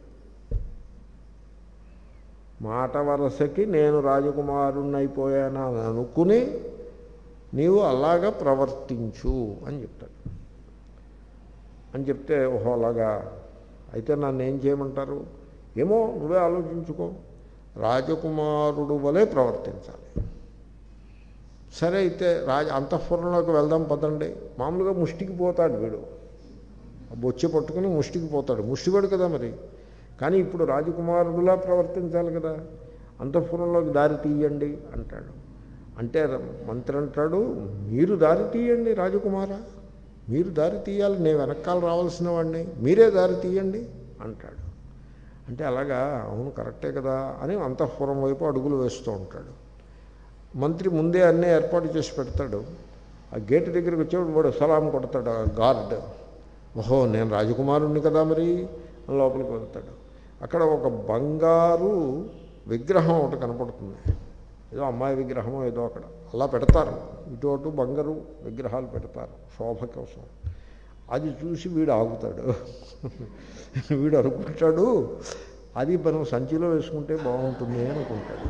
మాట వరసకి నేను రాజకుమారుణ్ణి అయిపోయాను అని అనుకుని నీవు అలాగా ప్రవర్తించు అని చెప్తాడు. అని చెప్తే ఓహో అలాగా అయితే నన్ను ఏం చేయమంటారు? ఏమో నువ్వే ఆలోచించుకో, రాజకుమారుడు వలె ప్రవర్తించాలి. సరే అయితే రాజ అంతఃపురంలోకి వెళ్దాం పదండి. మామూలుగా ముష్టికి పోతాడు వీడు, బొచ్చె పట్టుకుని ముష్టికి పోతాడు, ముష్టివాడు కదా మరి. కానీ ఇప్పుడు రాజకుమారుడులా ప్రవర్తించాలి కదా, అంతఃపురంలోకి దారి తీయండి అంటాడు. అంటే మంత్రి అంటాడు, మీరు దారి తీయండి రాజకుమారా, మీరు దారి తీయాలి, నేను వెనకాల రావాల్సిన వాడిని, మీరే దారి తీయండి అంటాడు. అంటే అలాగా, అవును కరెక్టే కదా అని అంతఃపురం వైపు అడుగులు వేస్తూ ఉంటాడు. మంత్రి ముందే అన్నీ ఏర్పాటు చేసి పెడతాడు. ఆ గేటు దగ్గరికి వచ్చేవాడు వాడు సలాం కొడతాడు ఆ గార్డ్. ఓహో నేను రాజకుమారుణ్ణి కదా మరి అని లోపలికి వెళ్తాడు. అక్కడ ఒక బంగారు విగ్రహం ఒకటి కనపడుతుంది, ఏదో అమ్మాయి విగ్రహమో ఏదో అక్కడ అలా పెడతారు, ఇటు అటు బంగారు విగ్రహాలు పెడతారు శోభ కోసం. అది చూసి వీడు ఆగుతాడు. వీడు అనుకుంటాడు అది మనం సంచిలో వేసుకుంటే బాగుంటుంది అనుకుంటాడు.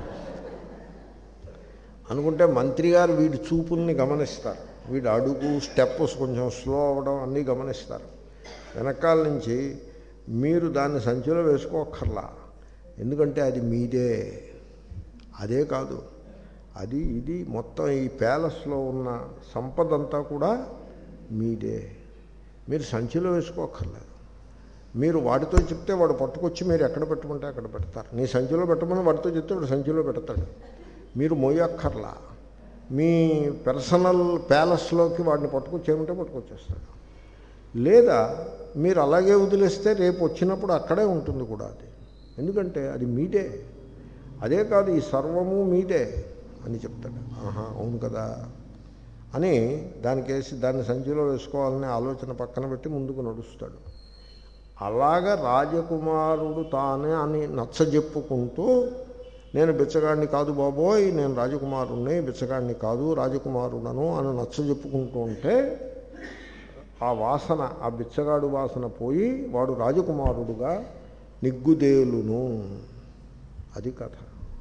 అనుకుంటే మంత్రి గారు వీడి చూపుల్ని గమనిస్తారు, వీడు అడుగు స్టెప్స్ కొంచెం స్లో అవ్వడం అన్నీ గమనిస్తారు. వెనకాల నుంచి మీరు దాన్ని సంచిలో వేసుకోక్కర్లా, ఎందుకంటే అది మీదే, అదే కాదు అది ఇది మొత్తం ఈ ప్యాలెస్లో ఉన్న సంపద అంతా కూడా మీదే, మీరు సంచిలో వేసుకోక్కర్లేదు. మీరు వాడితో చెప్తే వాడు పట్టుకొచ్చి మీరు ఎక్కడ పెట్టమంటే అక్కడ పెడతారు. నీ సంచిలో పెట్టమని వాడితో చెప్తే వాడు సంచిలో పెడతాడు, మీరు మోయక్కర్లా. మీ పర్సనల్ ప్యాలెస్లోకి వాడిని పట్టుకొచ్చేయమంటే పట్టుకొచ్చేస్తాడు. లేదా మీరు అలాగే వదిలేస్తే రేపు వచ్చినప్పుడు అక్కడే ఉంటుంది కూడా అది, ఎందుకంటే అది మీదే. అదే కాదు ఈ సర్వము మీదే అని చెప్తాడు. ఆహా అవును కదా అని దానికేసి దాన్ని సంచిలో వేసుకోవాలనే ఆలోచన పక్కన పెట్టి ముందుకు నడుస్తాడు. అలాగా రాజకుమారుడు తానే అని నచ్చజెప్పుకుంటూ, నేను బిచ్చగాడిని కాదు బాబోయ్, నేను రాజకుమారుణ్ణి, బిచ్చగాడిని కాదు రాజకుమారుడను అని నచ్చజెప్పుకుంటూ ఉంటే ఆ వాసన, ఆ బిచ్చగాడు వాసన పోయి వాడు రాజకుమారుడుగా నిగ్గుదేలును. అది కథ.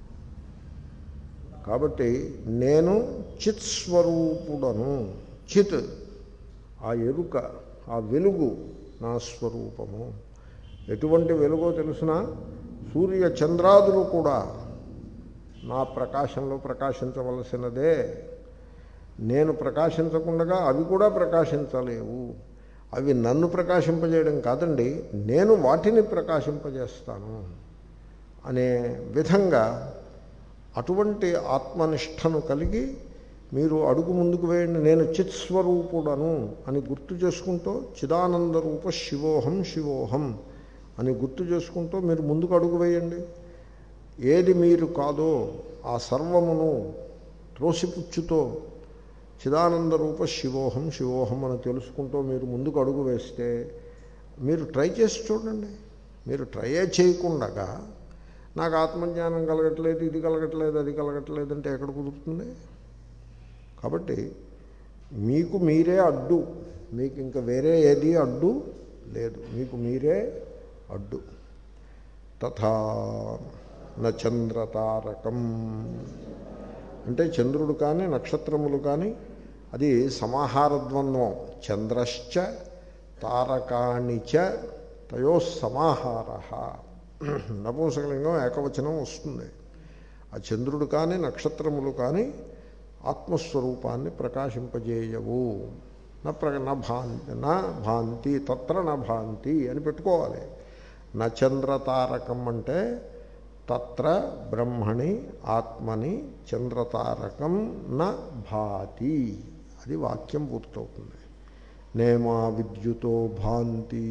కాబట్టి నేను చిత్ స్వరూపుడను, చిత్ ఆ ఎరుక, ఆ వెలుగు నా స్వరూపము. ఎటువంటి వెలుగో తెలుసిన, సూర్య చంద్రాదులు కూడా నా ప్రకాశంలో ప్రకాశించవలసినదే. నేను ప్రకాశించకుండా అవి కూడా ప్రకాశించలేవు. అవి నన్ను ప్రకాశింపజేయడం కాదండి, నేను వాటిని ప్రకాశింపజేస్తాను అనే విధంగా అటువంటి ఆత్మనిష్టను కలిగి మీరు అడుగు ముందుకు వేయండి. నేను చిత్స్వరూపుడను అని గుర్తు చేసుకుంటూ, చిదానంద రూప శివోహం శివోహం అని గుర్తు చేసుకుంటూ మీరు ముందుకు అడుగు వేయండి. ఏది మీరు కాదో ఆ సర్వమును త్రోసిపుచ్చుతో చిదానంద రూప శివోహం శివోహం అని తెలుసుకుంటూ మీరు ముందుకు అడుగు వేస్తే, మీరు ట్రై చేసి చూడండి. మీరు ట్రయే చేయకుండా నాకు ఆత్మజ్ఞానం కలగట్లేదు, ఇది కలగట్లేదు, అది కలగట్లేదు అంటే ఎక్కడ కుదురుతుంది? కాబట్టి మీకు మీరే అడ్డు, మీకు ఇంకా వేరే ఏది అడ్డు లేదు, మీకు మీరే అడ్డు. తథా న చంద్రతారకం అంటే చంద్రుడు కానీ నక్షత్రములు కానీ అది సమాహారద్వంద్వం. చంద్రశ్చ తారకాణి చ తయో సమాహార. నపుంసకలింగం ఏకవచనం వస్తుంది. ఆ చంద్రుడు కానీ నక్షత్రములు కానీ ఆత్మస్వరూపాన్ని ప్రకాశింపజేయవు. నా ప్ర నా భాంతి నా భాంతి తత్ర నా భాంతి అని పెట్టుకోవాలి. నా చంద్రతారకం అంటే తత్ర బ్రహ్మణి ఆత్మని చంద్రతారకం న భాతి, అది వాక్యం పూర్తవుతుంది. నేమా విద్యుతో భాంతి,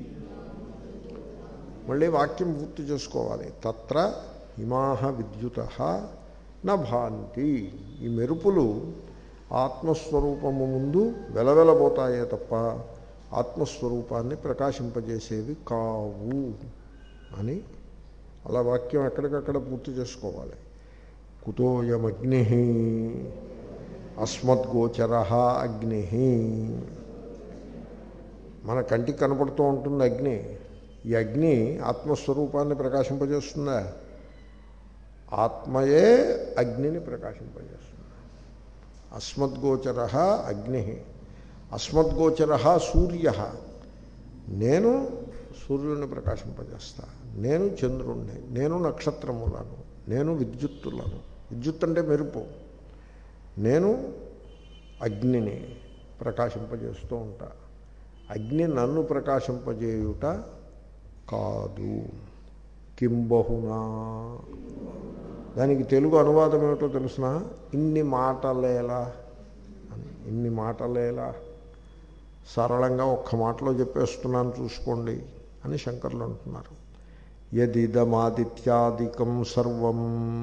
మళ్ళీ వాక్యం పూర్తి చేసుకోవాలి. తత్ర ఇమాహ విద్యుతః న భాంతి, ఈ మెరుపులు ఆత్మస్వరూపము ముందు వెలవెలబోతాయే తప్ప ఆత్మస్వరూపాన్ని ప్రకాశింపజేసేవి కావు అని అలా వాక్యం ఎక్కడికక్కడ పూర్తి చేసుకోవాలి. కుతోయమగ్ని అస్మద్గోచర అగ్ని, మన కంటికి కనపడుతూ ఉంటుంది అగ్ని. ఈ అగ్ని ఆత్మస్వరూపాన్ని ప్రకాశింపజేస్తుందా? ఆత్మయే అగ్నిని ప్రకాశింపజేస్తుంది. అస్మద్గోచర అగ్ని, అస్మద్గోచర సూర్య, నేను సూర్యుడిని ప్రకాశింపజేస్తా, నేను చంద్రుణ్ణి, నేను నక్షత్రములను, నేను విద్యుత్తులను. విద్యుత్ అంటే మెరుపు. నేను అగ్నిని ప్రకాశింపజేస్తూ ఉంటా. అగ్ని నన్ను ప్రకాశింపజేయుట కాదు. కింబహునా, దానికి తెలుగు అనువాదం ఏమిటో తెలుసిన? ఇన్ని మాటలేలా అని. ఇన్ని మాటలేలా సరళంగా ఒక్క మాటలో చెప్పేస్తున్నాను చూసుకోండి అని శంకర్లు అంటున్నారు. యదిదమాదిత్యాదికం సర్వం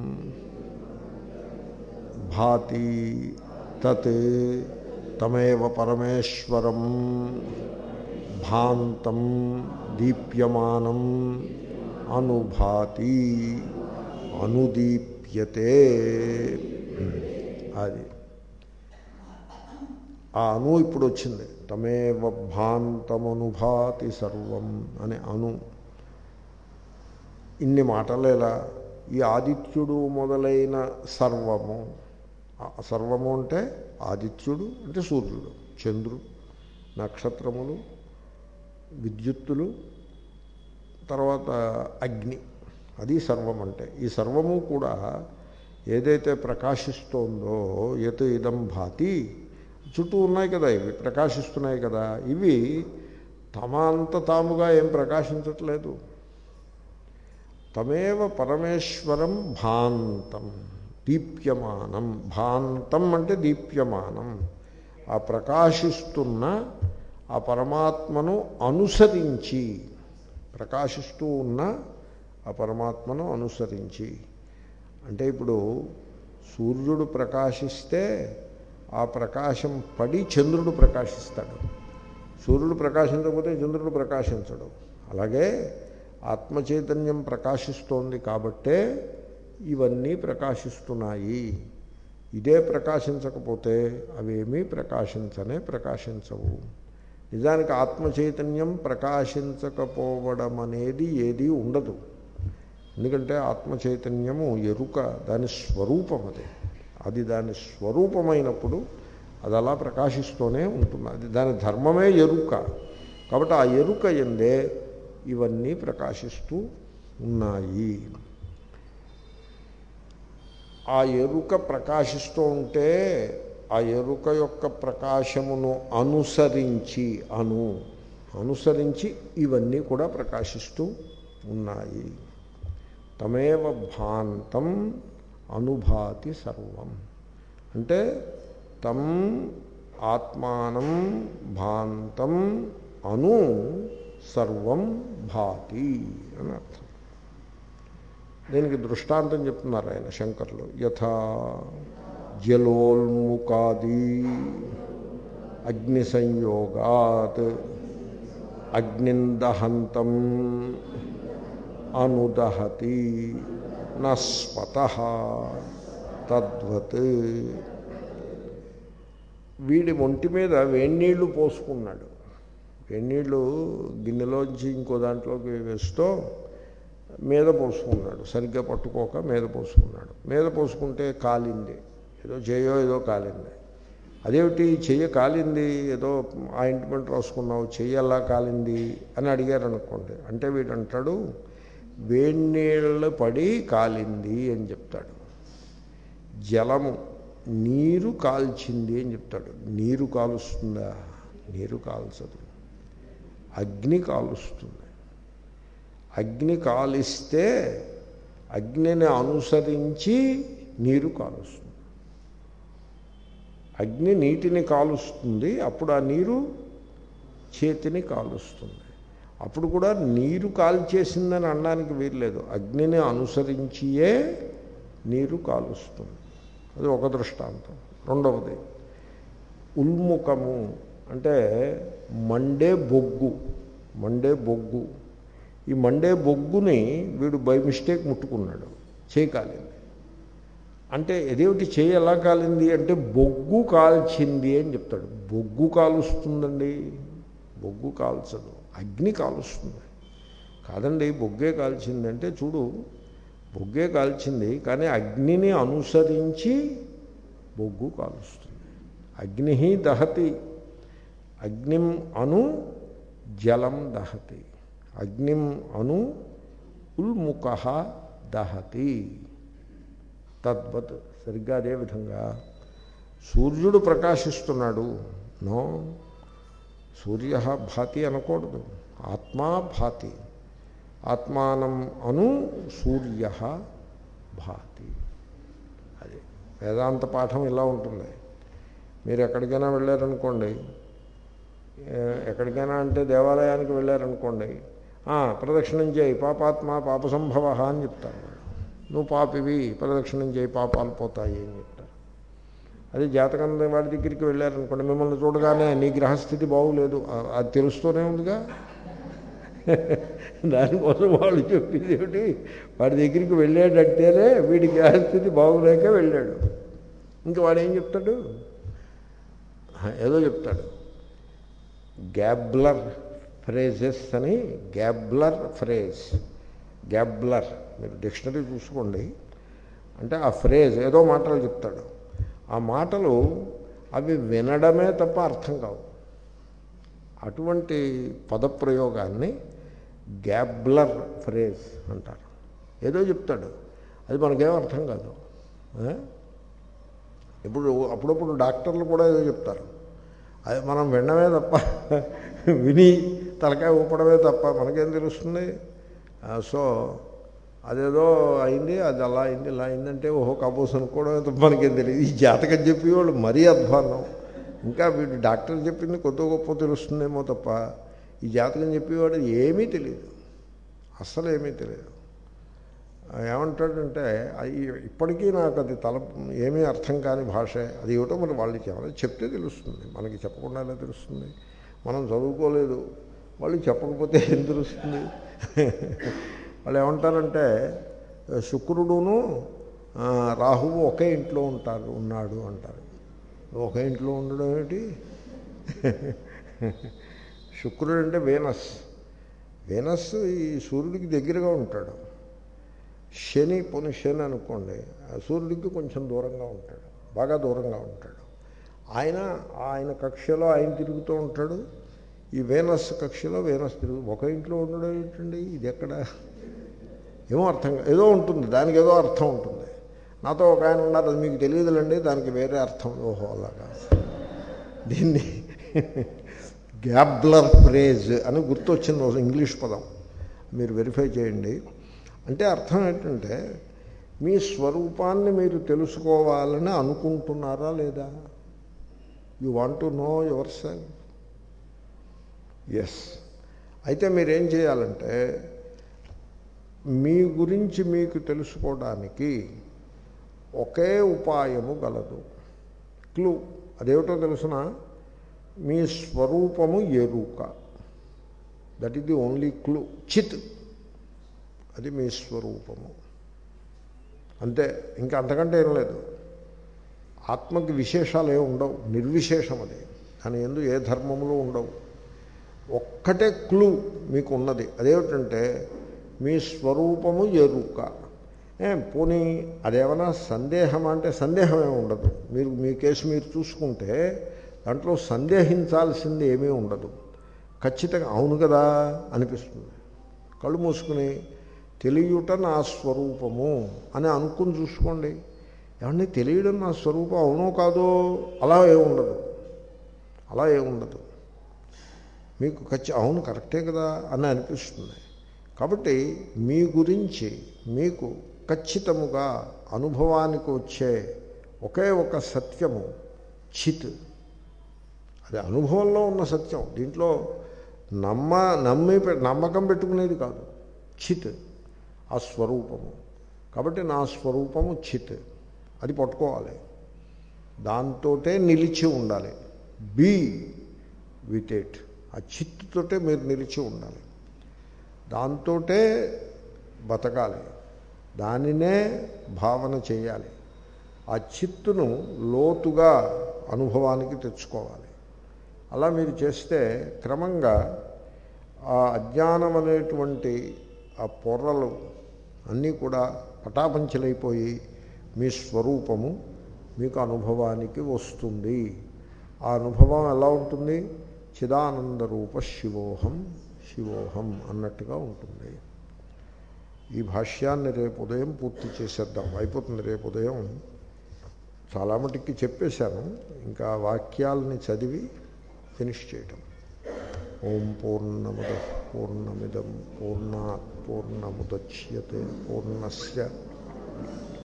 భాతి తత్ తమేవ పరమేశ్వరం భాంతం దీప్యమానం అనుభాతి అనుదీప్యతే. అది ఆ అను ఇప్పుడు వచ్చింది. తమేవ భాంతమనుభాతి సర్వం అనే అను. ఇన్ని మాటలేలా ఈ ఆదిత్యుడు మొదలైన సర్వము, సర్వము అంటే ఆదిత్యుడు అంటే సూర్యుడు, చంద్రుడు, నక్షత్రములు, విద్యుత్తులు, తర్వాత అగ్ని, అది సర్వం అంటే. ఈ సర్వము కూడా ఏదైతే ప్రకాశిస్తోందో యత్ ఇదం భాతి, చుట్టూ ఉన్నాయి కదా, ఇవి ప్రకాశిస్తున్నాయి కదా, ఇవి తమ అంత తాముగా ఏం ప్రకాశించట్లేదు. తమేవ పరమేశ్వరం భాంతం దీప్యమానం. భాంతం అంటే దీప్యమానం. ఆ ప్రకాశిస్తున్న ఆ పరమాత్మను అనుసరించి, ప్రకాశిస్తూ ఉన్న ఆ పరమాత్మను అనుసరించి. అంటే ఇప్పుడు సూర్యుడు ప్రకాశిస్తే ఆ ప్రకాశం పడి చంద్రుడు ప్రకాశిస్తాడు. సూర్యుడు ప్రకాశించకపోతే చంద్రుడు ప్రకాశించడు. అలాగే ఆత్మచైతన్యం ప్రకాశిస్తోంది కాబట్టే ఇవన్నీ ప్రకాశిస్తున్నాయి. ఇదే ప్రకాశించకపోతే అవేమీ ప్రకాశించనే ప్రకాశించవు. నిజానికి ఆత్మచైతన్యం ప్రకాశించకపోవడం అనేది ఏదీ ఉండదు. ఎందుకంటే ఆత్మచైతన్యము ఎరుక, దాని స్వరూపం అది. అది దాని స్వరూపమైనప్పుడు అది అలా ప్రకాశిస్తూనే ఉంటుంది. అది దాని ధర్మమే ఎరుక. కాబట్టి ఆ ఎరుక యందే ఇవన్నీ ప్రకాశిస్తూ ఉన్నాయి. ఆ ఎరుక ప్రకాశిస్తూ ఉంటే ఆ ఎరుక యొక్క ప్రకాశమును అనుసరించి అను అనుసరించి ఇవన్నీ కూడా ప్రకాశిస్తూ ఉన్నాయి. తమేవ భాంతం అనుభాతి సర్వం అంటే తం ఆత్మానం భాంతం అను సర్వం భాతి అని అర్థం. దీనికి దృష్టాంతం చెప్తున్నారు ఆయన శంకర్లు. యథా జలోల్ముకాది అగ్ని సంయోగాత్ అగ్నిందహంతం అనుదహతి నస్పతః. తద్వత్. తమేవ భాంతం అనుభాతి సర్వం అంటే తం ఆత్మానం భాంతం అను సర్వం భాతి అని అర్థం. దీనికి దృష్టాంతం చెప్తున్నారు ఆయన శంకర్లు. యథా జలోల్ముకాది అగ్ని సంయోగాత్ అగ్నిందహంతం అనుదహతి నస్పతః. తద్వత్. వీడి ఒంటి మీద వేడినీళ్ళు పోసుకున్నాడు. వేడినీళ్ళు గిన్నెలోంచి ఇంకో దాంట్లోకి వేస్తూ మీద పోసుకున్నాడు. సరిగ్గా పట్టుకోక మీద పోసుకున్నాడు. మీద పోసుకుంటే కాలింది, ఏదో చేయో ఏదో కాలింది. అదేమిటి చెయ్య కాలింది, ఏదో ఆయింట్మెంట్ రాసుకున్నావు, చెయ్యి ఎలా కాలింది అని అడిగారు అనుకోండి. అంటే వీడంటాడు వేడినీళ్ళు పడి కాలింది అని చెప్తాడు. జలము నీరు కాల్చింది అని చెప్తాడు. నీరు కాలుస్తుందా? నీరు కాల్చదు, అగ్ని కాలుస్తుంది. అగ్ని కాలిస్తే అగ్నిని అనుసరించి నీరు కాలుస్తుంది. అగ్ని నీటిని కాలుస్తుంది, అప్పుడు ఆ నీరు చేతిని కాలుస్తుంది. అప్పుడు కూడా నీరు కాల్చేసిందని అనడానికి వీల్లేదు, అగ్నిని అనుసరించియే నీరు కాలుస్తుంది. అది ఒక దృష్టాంతం. రెండవది ఉల్ముఖము అంటే మండే బొగ్గు. మండే బొగ్గు ఈ మండే బొగ్గుని వీడు బై మిస్టేక్ ముట్టుకున్నాడు, చేయి కాలింది. అంటే ఎదేమిటి చేయి ఎలా కాలింది అంటే బొగ్గు కాల్చింది అని చెప్తాడు. బొగ్గు కాలుస్తుందండి, బొగ్గు కాల్చదు, అగ్ని కాలుస్తుంది. కాదండి బొగ్గే కాల్చింది అంటే చూడు, బొగ్గే కాల్చింది కానీ అగ్నిని అనుసరించి బొగ్గు కాలుస్తుంది. అగ్ని దహతి, అగ్నిం అను జలం దహతి, అగ్నిం అను ఉల్ముఖ దహతి. తద్వత్ సరిగ్గా అదేవిధంగా సూర్యుడు ప్రకాశిస్తున్నాడు. నో, సూర్య భాతి అనకూడదు, ఆత్మా భాతి. ఆత్మానం అను సూర్య భాతి. అది వేదాంత పాఠం ఇలా ఉంటుంది. మీరు ఎక్కడికైనా వెళ్ళారనుకోండి, ఎక్కడికైనా అంటే దేవాలయానికి వెళ్ళారనుకోండి, ప్రదక్షిణం చేయి పాపాత్మ పాప సంభవ అని చెప్తారు. నువ్వు పాపివి, ప్రదక్షిణం చేయి పాపాలు పోతాయి అని చెప్తారు. అది జాతకం వాడి దగ్గరికి వెళ్ళారనుకోండి, మిమ్మల్ని చూడగానే నీ గ్రహస్థితి బాగులేదు అది తెలుస్తూనే ఉందిగా, దానికోసం వాళ్ళు చెప్పింది ఏమిటి, వాడి దగ్గరికి వెళ్ళాడంటేనే వీడి గ్రహస్థితి బాగులేక వెళ్ళాడు. ఇంకా వాడు ఏం చెప్తాడు, ఏదో చెప్తాడు. గ్యాబ్లర్ ఫ్రేజెస్ అని, గ్యాబ్లర్ ఫ్రేజ్, గ్యాబ్లర్ మీరు డిక్షనరీ చూసుకోండి. అంటే ఆ ఫ్రేజ్ ఏదో మాటలు చెప్తాడు. ఆ మాటలు అవి వినడమే తప్ప అర్థం కావు. అటువంటి పదప్రయోగాన్ని గ్యాబ్లర్ ఫ్రేజ్ అంటారు. ఏదో చెప్తాడు, అది మనకేం అర్థం కాదు. ఇప్పుడు అప్పుడప్పుడు డాక్టర్లు కూడా ఏదో చెప్తారు, అది మనం వినడమే తప్ప, విని తలకాయ ఊపడమే తప్ప మనకేం తెలుస్తుంది. సో అదేదో అయింది, అది అలా అయింది ఇలా అయిందంటే ఓహో కాబోసు అనుకోవడమే తప్ప మనకేం తెలియదు. ఈ జాతకం చెప్పేవాళ్ళు మరీ అధ్వానం. ఇంకా వీడు డాక్టర్ చెప్పింది కొత్త గొప్ప తెలుస్తుందేమో తప్ప ఈ జాతకం చెప్పేవాడు ఏమీ తెలియదు, అస్సలు ఏమీ తెలియదు. ఏమంటాడంటే ఇప్పటికీ నాకు అది తల ఏమీ అర్థం కాని భాషే. అది ఏమిటో మరి వాళ్ళకి ఏమైనా చెప్తే తెలుస్తుంది, మనకి చెప్పకుండానే తెలుస్తుంది. మనం చదువుకోలేదు, వాళ్ళు చెప్పకపోతే ఏం తెలుస్తుంది. వాళ్ళు ఏమంటారంటే శుక్రుడును రాహువు ఒకే ఇంట్లో ఉంటారు ఉన్నాడు అంటారు. ఒకే ఇంట్లో ఉండడం ఏమిటి? శుక్రుడు అంటే వీనస్. వీనస్ ఈ సూర్యుడికి దగ్గరగా ఉంటాడు. శని పొని శని అనుకోండి, సూర్యుడికి కొంచెం దూరంగా ఉంటాడు, బాగా దూరంగా ఉంటాడు. ఆయన ఆయన కక్షలో ఆయన తిరుగుతూ ఉంటాడు, ఈ వీనస్ కక్షలో వీనస్ తిరుగు. ఒక ఇంట్లో ఉండడం ఏంటండి ఇది? ఎక్కడ ఏమో అర్థం, ఏదో ఉంటుంది దానికి, ఏదో అర్థం ఉంటుంది. నాతో ఒక ఆయన ఉన్నారు, అది మీకు తెలియదులండి, దానికి వేరే అర్థం. ఓహో అలాగా. దీన్ని గ్యాబ్లర్ ఫ్రేజ్ అని గుర్తొచ్చింది ఇంగ్లీష్ పదం, మీరు వెరిఫై చేయండి. అంటే అర్థం ఏంటంటే మీ స్వరూపాన్ని మీరు తెలుసుకోవాలని అనుకుంటున్నారా లేదా? You want to know yourself. Yes. అయితే మీరేం చేయాలంటే మీ గురించి మీకు తెలుసుకోవడానికి ఒకే ఉపాయము గలదు, క్లూ. అదేమిటో తెలుసిన, మీ స్వరూపము ఎరుక. That is the only clue. చిత్, అది మీ స్వరూపము, అంతే. ఇంకా అంతకంటే ఏం లేదు. ఆత్మకి విశేషాలు ఏ ఉండవు, నిర్విశేషం అది. దాని యందు ఏ ధర్మములు ఉండవు. ఒక్కటే క్లూ మీకు ఉన్నది, అదేమిటంటే మీ స్వరూపము ఎరుక. పోనీ అదేమన్నా సందేహం అంటే సందేహమే ఉండదు. మీరు మీ కేసు మీరు చూసుకుంటే దాంట్లో సందేహించాల్సింది ఏమీ ఉండదు. ఖచ్చితంగా అవును కదా అనిపిస్తుంది. కళ్ళు మూసుకుని తెలియట నా స్వరూపము అని అనుకుని చూసుకోండి. ఏమండి తెలియడం నా స్వరూపం అవునో కాదో అలా ఏముండదు, అలా ఏముండదు. మీకు ఖచ్చి అవును కరెక్టే కదా అని అనిపిస్తుంది. కాబట్టి మీ గురించి మీకు ఖచ్చితముగా అనుభవానికి వచ్చే ఒకే ఒక సత్యము చిత్. అది అనుభవంలో ఉన్న సత్యం. దీంట్లో నమ్మ నమ్మి నమ్మకం పెట్టుకునేది కాదు. చిత్ ఆ స్వరూపము. కాబట్టి నా స్వరూపము చిత్, అది పట్టుకోవాలి. దాంతోటే నిలిచి ఉండాలి. Be with it. ఆ చిత్తుతోటే మీరు నిలిచి ఉండాలి. దాంతోటే బతకాలి, దానినే భావన చేయాలి. ఆ చిత్తును లోతుగా అనుభవానికి తెచ్చుకోవాలి. అలా మీరు చేస్తే క్రమంగా ఆ అజ్ఞానం అనేటువంటి ఆ పొర్రలు అన్నీ కూడా పటాపంచలైపోయి మీ స్వరూపము మీకు అనుభవానికి వస్తుంది. ఆ అనుభవం ఎలా ఉంటుంది? చిదానందరూప శివోహం శివోహం అన్నట్టుగా ఉంటుంది. ఈ భాష్యాన్ని రేపు ఉదయం పూర్తి చేసేద్దాం. అయిపోతుంది రేపు ఉదయం. చాలా మటుకి చెప్పేశాను, ఇంకా వాక్యాలని చదివి ఫినిష్ చేయటం. ఓం పూర్ణముద పూర్ణమిదం పూర్ణాత్ పూర్ణముదచ్యతే పూర్ణస్య